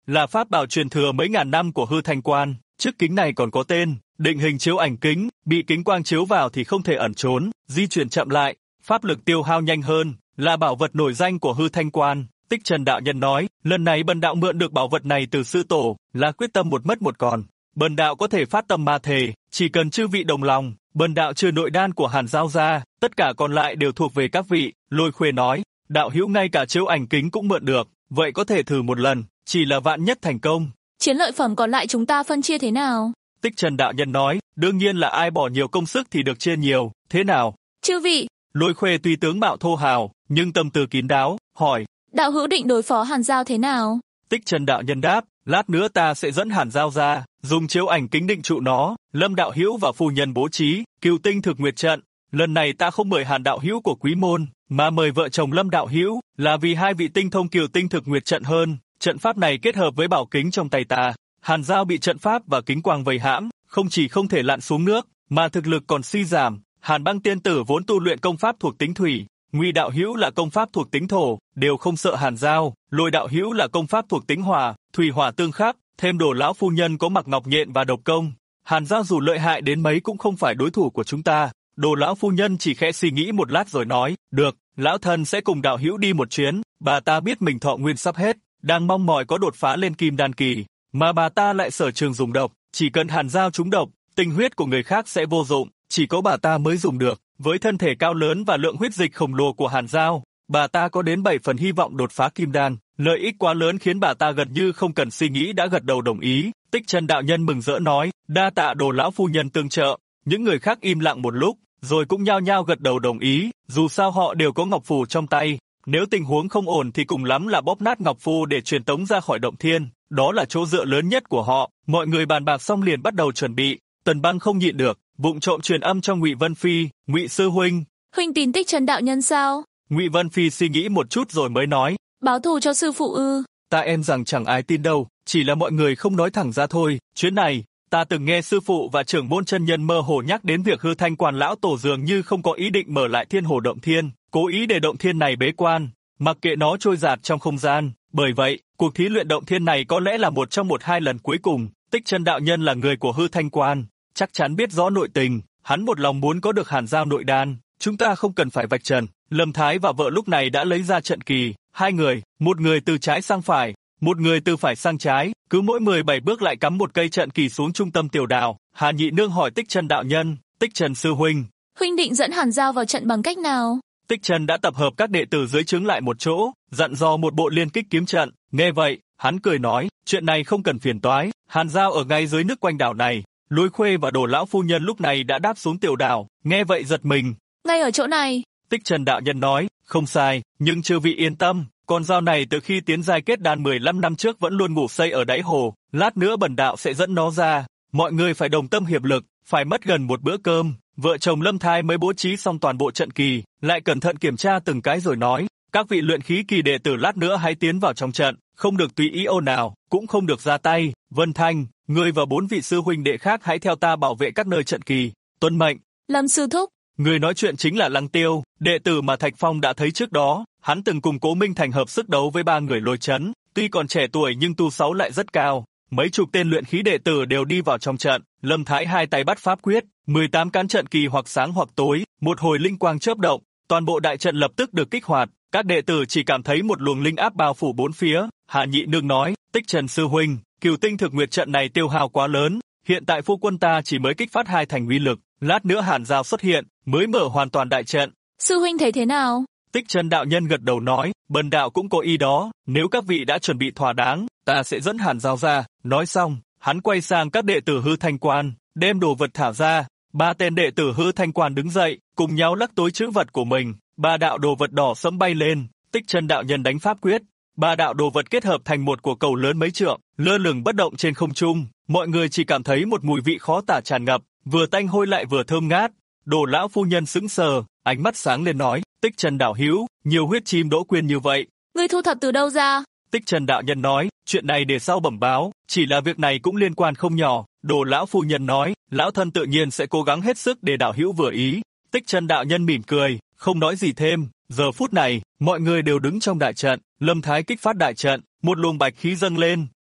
S2: là pháp bảo truyền thừa mấy ngàn năm của Hư Thanh Quan. Chiếc kính này còn có tên, định hình chiếu ảnh kính, bị kính quang chiếu vào thì không thể ẩn trốn, di chuyển chậm lại, pháp lực tiêu hao nhanh hơn, là bảo vật nổi danh của Hư Thanh Quan. Tích Trần đạo nhân nói, lần này bần đạo mượn được bảo vật này từ sư tổ, là quyết tâm một mất một còn. Bần đạo có thể phát tâm ma thề, chỉ cần chư vị đồng lòng, bần đạo trừ nội đan của Hàn Giao ra, tất cả còn lại đều thuộc về các vị. Lôi Khuê nói, đạo hữu ngay cả chiếu ảnh kính cũng mượn được, vậy có thể thử một lần, chỉ là vạn nhất thành công.
S3: Chiến lợi phẩm còn lại chúng ta phân chia thế nào?
S2: Tích Trần đạo nhân nói, đương nhiên là ai bỏ nhiều công sức thì được chia nhiều, thế nào?
S3: Chư vị.
S2: Lôi Khuê tuy tướng mạo thô hào, nhưng tâm tư kín đáo, hỏi.
S3: Đạo hữu định đối phó Hàn Giao thế nào?
S2: Tích Trần đạo nhân đáp, lát nữa ta sẽ dẫn Hàn Giao ra, dùng chiếu ảnh kính định trụ nó, Lâm đạo hữu và phu nhân bố trí, Cửu Tinh Thực Nguyệt trận. Lần này ta không mời Hàn đạo hữu của Quý môn, mà mời vợ chồng Lâm đạo hữu, là vì hai vị tinh thông Cửu Tinh Thực Nguyệt trận hơn. Trận pháp này kết hợp với bảo kính trong tay ta, Hàn Giao bị trận pháp và kính quang vây hãm, không chỉ không thể lặn xuống nước, mà thực lực còn suy giảm. Hàn Băng tiên tử vốn tu luyện công pháp thuộc tính thủy, Ngụy đạo hữu là công pháp thuộc tính thổ, đều không sợ Hàn Giao. Lôi đạo hữu là công pháp thuộc tính hỏa, thủy hỏa tương khắc, thêm Đồ lão phu nhân có mặc ngọc nhện và độc công. Hàn Giao dù lợi hại đến mấy cũng không phải đối thủ của chúng ta. Đồ lão phu nhân chỉ khẽ suy nghĩ một lát rồi nói, được, lão thân sẽ cùng đạo hữu đi một chuyến. Bà ta biết mình thọ nguyên sắp hết, đang mong mỏi có đột phá lên kim đan kỳ, mà bà ta lại sở trường dùng độc, chỉ cần Hàn Giao trúng độc, tinh huyết của người khác sẽ vô dụng, chỉ có bà ta mới dùng được. Với thân thể cao lớn và lượng huyết dịch khổng lồ của Hàn Giao, bà ta có đến 7 phần hy vọng đột phá kim đan. Lợi ích quá lớn khiến bà ta gần như không cần suy nghĩ đã gật đầu đồng ý. Tích Trần đạo nhân mừng rỡ nói, đa tạ Đồ lão phu nhân tương trợ. Những người khác im lặng một lúc, rồi cũng nhao nhao gật đầu đồng ý, dù sao họ đều có ngọc phù trong tay. Nếu tình huống không ổn thì cùng lắm là bóp nát ngọc phù để truyền tống ra khỏi động thiên, đó là chỗ dựa lớn nhất của họ. Mọi người bàn bạc xong liền bắt đầu chuẩn bị. Tần Băng không nhịn được, vụng trộm truyền âm cho Ngụy Vân Phi, Ngụy sư huynh.
S3: Huynh tin Tích Trần đạo nhân sao?
S2: Ngụy Vân Phi suy nghĩ một chút rồi mới nói.
S3: Báo thù cho sư phụ ư?
S2: Ta em rằng chẳng ai tin đâu, chỉ là mọi người không nói thẳng ra thôi. Chuyến này, ta từng nghe sư phụ và trưởng môn chân nhân mơ hồ nhắc đến việc Hư Thanh Quan lão tổ dường như không có ý định mở lại Thiên Hồ động thiên, cố ý để động thiên này bế quan, mặc kệ nó trôi dạt trong không gian. Bởi vậy, cuộc thí luyện động thiên này có lẽ là một trong 1-2 lần cuối cùng. Tích Trần đạo nhân là người của Hư Thanh Quan, chắc chắn biết rõ nội tình, hắn một lòng muốn có được Hàn Giao nội đan, chúng ta không cần phải vạch trần. Lâm Thái và vợ lúc này đã lấy ra trận kỳ, hai người, một người từ trái sang phải, một người từ phải sang trái, cứ mỗi 17 bước lại cắm một cây trận kỳ xuống trung tâm tiểu đảo. Hà Nhị Nương hỏi Tích Trần đạo nhân, Tích Trần sư huynh,
S3: huynh định dẫn Hàn Giao vào trận bằng cách nào?
S2: Tích Trần đã tập hợp các đệ tử dưới trướng lại một chỗ, dặn dò một bộ liên kích kiếm trận. Nghe vậy, hắn cười nói, chuyện này không cần phiền toái, Hàn Giao ở ngay dưới nước quanh đảo này. Lôi Khuê và Đồ lão phu nhân lúc này đã đáp xuống tiểu đảo, nghe vậy giật mình.
S3: Ngay ở chỗ này.
S2: Tích Trần đạo nhân nói, không sai, nhưng chư vị yên tâm, con dao này từ khi tiến giai kết đan 15 năm trước vẫn luôn ngủ say ở đáy hồ, lát nữa bần đạo sẽ dẫn nó ra. Mọi người phải đồng tâm hiệp lực, phải mất gần một bữa cơm. Vợ chồng Lâm Thái mới bố trí xong toàn bộ trận kỳ, lại cẩn thận kiểm tra từng cái rồi nói, các vị luyện khí kỳ đệ tử lát nữa hãy tiến vào trong trận, không được tùy ý ồn ào, cũng không được ra tay. Vân Thanh, ngươi và 4 vị sư huynh đệ khác hãy theo ta bảo vệ các nơi trận kỳ. Tuân mệnh.
S3: Lâm sư thúc.
S2: Người nói chuyện chính là Lăng Tiêu, đệ tử mà Thạch Phong đã thấy trước đó. Hắn từng cùng Cố Minh Thành hợp sức đấu với 3 người Lôi Chấn, tuy còn trẻ tuổi nhưng tu sáu lại rất cao. Mấy chục tên luyện khí đệ tử đều đi vào trong trận. Lâm Thái hai tay bắt pháp quyết, 18 cán trận kỳ hoặc sáng hoặc tối, một hồi linh quang chớp động, toàn bộ đại trận lập tức được kích hoạt. Các đệ tử chỉ cảm thấy một luồng linh áp bao phủ bốn phía. Hạ Nhị Nương nói, Tích Trần sư huynh, Cửu Tinh Thực Nguyệt trận này tiêu hao quá lớn, hiện tại phu quân ta chỉ mới kích phát 2 thành uy lực, lát nữa Hàn Giao xuất hiện, mới mở hoàn toàn đại trận.
S3: Sư huynh thấy thế nào?
S2: Tích Trần đạo nhân gật đầu nói, bần đạo cũng có ý đó, nếu các vị đã chuẩn bị thỏa đáng, ta sẽ dẫn Hàn Giao ra. Nói xong, hắn quay sang các đệ tử Hư Thanh Quan, đem đồ vật thả ra. 3 tên đệ tử Hư Thanh Quan đứng dậy, cùng nhau lắc túi trữ vật của mình. 3 đạo đồ vật đỏ sẫm bay lên, Tích Trần đạo nhân đánh pháp quyết, 3 đạo đồ vật kết hợp thành một quả cầu lớn mấy trượng, lơ lửng bất động trên không trung. Mọi người chỉ cảm thấy một mùi vị khó tả tràn ngập, vừa tanh hôi lại vừa thơm ngát. Đồ lão phu nhân sững sờ, ánh mắt sáng lên nói, Tích Trần đạo hữu, nhiều huyết chim đỗ quyên như vậy,
S3: ngươi thu thập từ đâu ra?
S2: Tích Trần đạo nhân nói, chuyện này để sau bẩm báo, chỉ là việc này cũng liên quan không nhỏ. Đồ lão phu nhân nói, lão thân tự nhiên sẽ cố gắng hết sức để đạo hữu vừa ý. Tích Trần đạo nhân mỉm cười, không nói gì thêm. Giờ phút này, mọi người đều đứng trong đại trận. Lâm Thái kích phát đại trận, một luồng bạch khí dâng lên,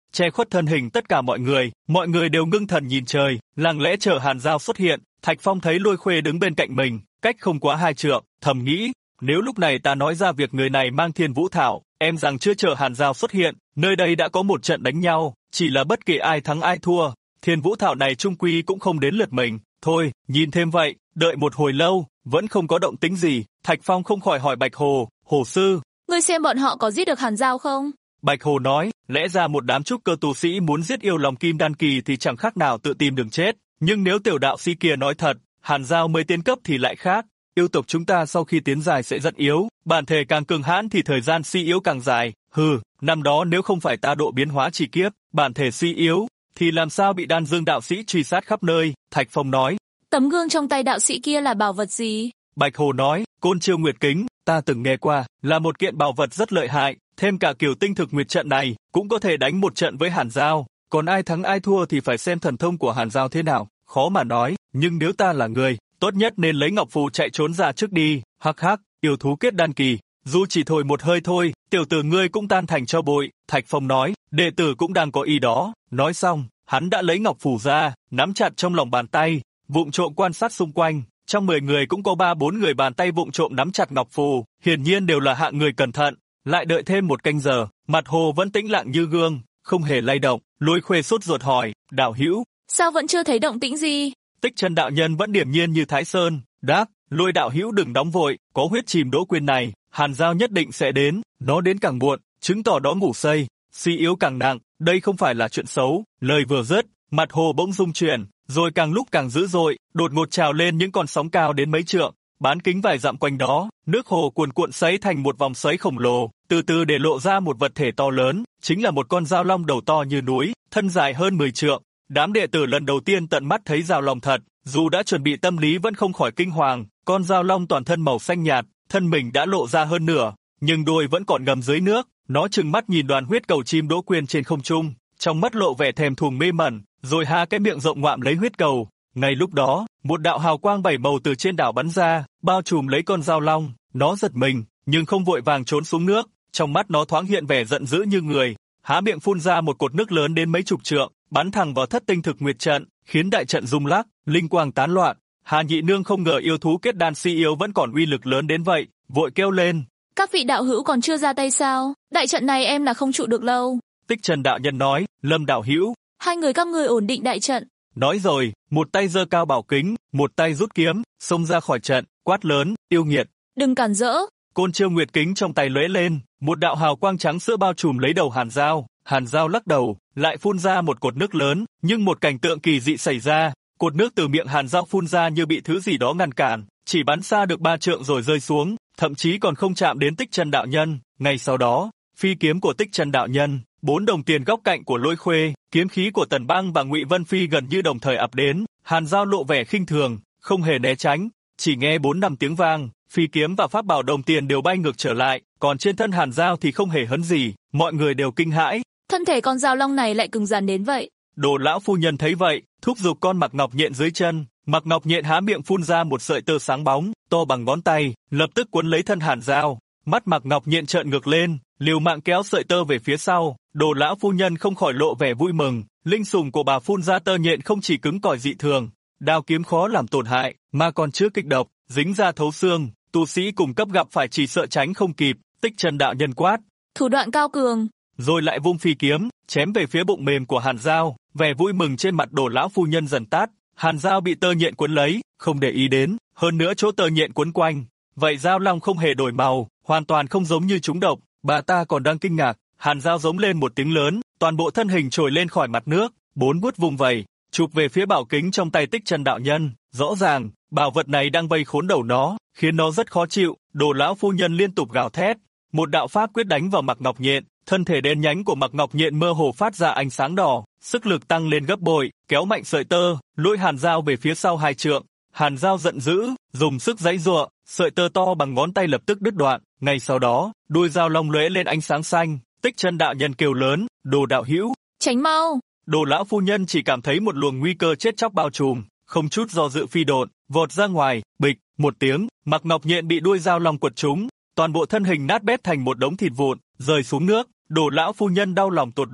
S2: che khuất thân hình tất cả mọi người đều ngưng thần nhìn trời, lặng lẽ chờ Hàn Giao xuất hiện. Thạch Phong thấy Lôi Khuê đứng bên cạnh mình, cách không quá 2 trượng, thầm nghĩ, nếu lúc này ta nói ra việc người này mang Thiên Vũ Thảo, em rằng chưa chờ Hàn Giao xuất hiện, nơi đây đã có một trận đánh nhau, chỉ là bất kể ai thắng ai thua, Thiên Vũ Thảo này chung quy cũng không đến lượt mình. Thôi, nhìn thêm vậy, đợi một hồi lâu, vẫn không có động tĩnh gì, Thạch Phong không khỏi hỏi Bạch Hồ, Hồ sư,
S3: Ngươi xem bọn họ có giết được Hàn Giao không?
S2: Bạch Hồ nói, lẽ ra một đám trúc cơ tu sĩ muốn giết yêu lòng kim đan kỳ thì chẳng khác nào tự tìm đường chết, nhưng nếu tiểu đạo sĩ kia nói thật, Hàn Giao mới tiến cấp thì lại khác. Yêu tộc chúng ta sau khi tiến dài sẽ rất yếu, bản thể càng cường hãn thì thời gian suy yếu càng dài. Năm đó nếu không phải ta độ biến hóa chỉ kiếp, bản thể suy yếu, thì làm sao bị Đan Dương đạo sĩ truy sát khắp nơi, Thạch Phong nói.
S3: Tấm gương trong tay đạo sĩ kia là bảo vật gì?
S2: Bạch Hồ nói, Côn Chiêu Nguyệt Kính, ta từng nghe qua, là một kiện bảo vật rất lợi hại, thêm cả kiểu tinh thực nguyệt trận này, cũng có thể đánh một trận với Hàn Giao, còn ai thắng ai thua thì phải xem thần thông của Hàn Giao thế nào, khó mà nói, nhưng nếu ta là người, tốt nhất nên lấy ngọc phù chạy trốn ra trước đi, hắc hắc, yêu thú kết đan kỳ, dù chỉ thổi một hơi thôi, tiểu tử ngươi cũng tan thành tro bụi, Thạch Phong nói, đệ tử cũng đang có ý đó, nói xong, hắn đã lấy ngọc phù ra, nắm chặt trong lòng bàn tay, vụng trộm quan sát xung quanh, trong 10 người cũng có 3-4 người bàn tay vụng trộm nắm chặt ngọc phù, hiển nhiên đều là hạng người cẩn thận. Lại đợi thêm 1 canh giờ, mặt hồ vẫn tĩnh lặng như gương, không hề lay động. Lôi Khuê sốt ruột hỏi, đạo hữu,
S3: sao vẫn chưa thấy động tĩnh gì?
S2: Tích Chân đạo nhân vẫn điềm nhiên như Thái Sơn, đáp, Lôi đạo hữu đừng nóng vội, có huyết chìm đỗ quyên này, Hàn Giao nhất định sẽ đến, nó đến càng muộn, chứng tỏ đó ngủ say, suy yếu càng nặng, đây không phải là chuyện xấu. Lời vừa dứt, mặt hồ bỗng rung chuyển, rồi càng lúc càng dữ dội, đột ngột trào lên những con sóng cao đến mấy trượng, bán kính vài dặm quanh đó, nước hồ cuồn cuộn xoáy thành một vòng xoáy khổng lồ, từ từ để lộ ra một vật thể to lớn, chính là một con dao long đầu to như núi, thân dài hơn 10 trượng. Đám đệ tử lần đầu tiên tận mắt thấy dao long thật, dù đã chuẩn bị tâm lý vẫn không khỏi kinh hoàng. Con dao long toàn thân màu xanh nhạt, thân mình đã lộ ra hơn nửa, nhưng đuôi vẫn còn ngầm dưới nước. Nó trừng mắt nhìn đoàn huyết cầu chim đỗ quyên trên không trung, trong mắt lộ vẻ thèm thuồng mê mẩn, rồi há cái miệng rộng ngoạm lấy huyết cầu. Ngay lúc đó, một đạo hào quang 7 màu từ trên đảo bắn ra, bao trùm lấy con dao long. Nó giật mình, nhưng không vội vàng trốn xuống nước. Trong mắt nó thoáng hiện vẻ giận dữ như người, há miệng phun ra một cột nước lớn đến mấy chục trượng, bắn thẳng vào thất tinh thực nguyệt trận, khiến đại trận rung lắc, linh quang tán loạn. Hà Nhị Nương không ngờ yêu thú kết đan suy yếu vẫn còn uy lực lớn đến vậy, vội kêu lên.
S3: Các vị đạo hữu còn chưa ra tay sao? Đại trận này em là không trụ được lâu.
S2: Tích Trần đạo nhân nói, Lâm đạo hữu.
S3: Hai người các ngươi ổn định đại trận.
S2: Nói rồi, một tay giơ cao bảo kính, một tay rút kiếm, xông ra khỏi trận, quát lớn, yêu nghiệt.
S3: Đừng cản rỡ.
S2: Côn Chiêu Nguyệt Kính trong tay lóe lên, một đạo hào quang trắng sữa bao trùm lấy đầu Hàn Giao. Hàn Giao lắc đầu, lại phun ra một cột nước lớn, nhưng một cảnh tượng kỳ dị xảy ra. Cột nước từ miệng Hàn Giao phun ra như bị thứ gì đó ngăn cản, chỉ bắn xa được 3 trượng rồi rơi xuống, thậm chí còn không chạm đến Tích Chân đạo nhân. Ngay sau đó, phi kiếm của Tích Chân đạo nhân, 4 đồng tiền góc cạnh của Lôi Khuê, kiếm khí của Tần Băng và Ngụy Vân Phi gần như đồng thời ập đến. Hàn Giao lộ vẻ khinh thường, không hề né tránh, chỉ nghe 4-5 tiếng vang, phi kiếm và pháp bảo đồng tiền đều bay ngược trở lại, còn trên thân Hàn Giao thì không hề hấn gì, mọi người đều kinh hãi.
S3: Thân thể con dao long này lại cứng rắn đến vậy.
S2: Đồ lão phu nhân thấy vậy, thúc giục con Mạc Ngọc Nhện dưới chân. Mạc Ngọc Nhện há miệng phun ra một sợi tơ sáng bóng, to bằng ngón tay, lập tức cuốn lấy thân Hàn Giao. Mắt Mạc Ngọc Nhện trợn ngược lên, liều mạng kéo sợi tơ về phía sau. Đồ lão phu nhân không khỏi lộ vẻ vui mừng, linh sủng của bà phun ra tơ nhện không chỉ cứng cỏi dị thường, đao kiếm khó làm tổn hại, mà còn chứa kịch độc, dính ra thấu xương. Tu sĩ cùng cấp gặp phải chỉ sợ tránh không kịp. Tích Chân đạo nhân quát,
S3: thủ đoạn cao cường,
S2: rồi lại vung phi kiếm, chém về phía bụng mềm của Hàn Giao. Vẻ vui mừng trên mặt Đồ lão phu nhân dần tắt. Hàn Giao bị tơ nhện cuốn lấy, không để ý đến, hơn nữa chỗ tơ nhện cuốn quanh, vậy dao long không hề đổi màu, hoàn toàn không giống như trúng độc. Bà ta còn đang kinh ngạc, Hàn Giao giống lên một tiếng lớn, toàn bộ thân hình trồi lên khỏi mặt nước, 4 vuốt vùng vẩy, chụp về phía bảo kính trong tay Tích Chân đạo nhân. Rõ ràng, bảo vật này đang vây khốn đầu nó, khiến nó rất khó chịu. Đồ lão phu nhân liên tục gào thét, một đạo pháp quyết đánh vào Mạc Ngọc Nhện, thân thể đen nhánh của Mạc Ngọc Nhện mơ hồ phát ra ánh sáng đỏ, sức lực tăng lên gấp bội, kéo mạnh sợi tơ, lôi Hàn Giao về phía sau 2 trượng. Hàn Giao giận dữ, dùng sức giãy giụa, sợi tơ to bằng ngón tay lập tức đứt đoạn. Ngay sau đó, đuôi dao long lóe lên ánh sáng xanh. Tích Chân đạo nhân kêu lớn, Đồ đạo hữu,
S3: tránh mau.
S2: Đồ lão phu nhân chỉ cảm thấy một luồng nguy cơ chết chóc bao trùm, không chút do dự phi độn, vọt ra ngoài. Bịch, một tiếng, Mạc Ngọc Nhện bị đuôi dao long quật trúng, toàn bộ thân hình nát bét thành một đống thịt vụn, rơi xuống nước. Đồ lão phu nhân đau lòng tột độ,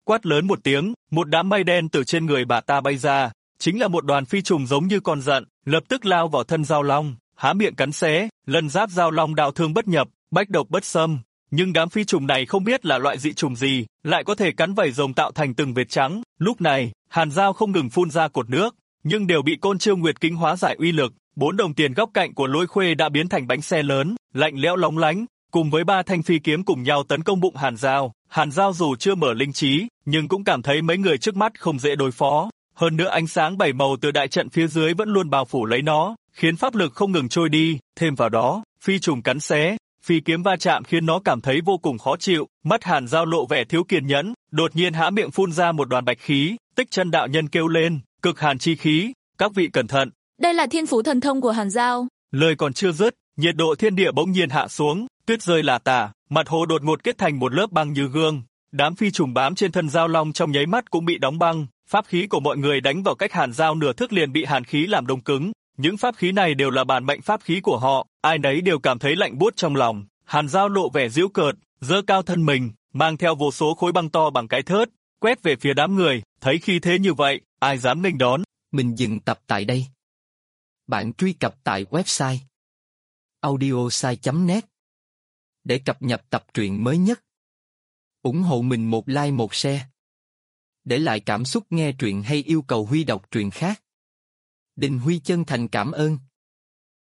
S2: quát lớn một tiếng, một đám mây đen từ trên người bà ta bay ra, chính là một đoàn phi trùng giống như con giận, lập tức lao vào thân Dao Long, há miệng cắn xé, lân giáp Dao Long đao thương bất nhập, bách độc bất xâm. Nhưng đám phi trùng này không biết là loại dị trùng gì, lại có thể cắn vảy rồng tạo thành từng vệt trắng. Lúc này, Hàn Dao không ngừng phun ra cột nước, nhưng đều bị Côn Chiêu Nguyệt Kính hóa giải uy lực. 4 đồng tiền góc cạnh của Lôi Khuê đã biến thành bánh xe lớn, lạnh lẽo lóng lánh, cùng với 3 thanh phi kiếm cùng nhau tấn công bụng Hàn Dao. Hàn Dao dù chưa mở linh trí, nhưng cũng cảm thấy mấy người trước mắt không dễ đối phó. Hơn nữa ánh sáng 7 màu từ đại trận phía dưới vẫn luôn bao phủ lấy nó, khiến pháp lực không ngừng trôi đi. Thêm vào đó, phi trùng cắn xé, phi kiếm va chạm khiến nó cảm thấy vô cùng khó chịu. Mắt Hàn Dao lộ vẻ thiếu kiên nhẫn, đột nhiên há miệng phun ra một đoàn bạch khí. Tích Chân đạo nhân kêu lên, cực hàn chi khí, các vị cẩn thận.
S3: Đây là thiên phú thần thông của Hàn Dao.
S2: Lời còn chưa dứt, nhiệt độ thiên địa bỗng nhiên hạ xuống, tuyết rơi lả tả, mặt hồ đột ngột kết thành một lớp băng như gương. Đám phi trùng bám trên thân Dao Long trong nháy mắt cũng bị đóng băng. Pháp khí của mọi người đánh vào cách Hàn Dao nửa thước liền bị hàn khí làm đông cứng. Những pháp khí này đều là bản mệnh pháp khí của họ, ai nấy đều cảm thấy lạnh buốt trong lòng. Hàn Dao lộ vẻ giễu cợt, giơ cao thân mình, mang theo vô số khối băng to bằng cái thớt, quét về phía đám người. Thấy khí thế như vậy, ai dám nghênh đón?
S1: Mình dừng tập tại đây. Bạn truy cập tại website audiosai.net để cập nhật tập truyện mới nhất. Ủng hộ mình một like một share. Để lại cảm xúc nghe truyện hay yêu cầu Huy đọc truyện khác. Đình Huy chân thành cảm ơn.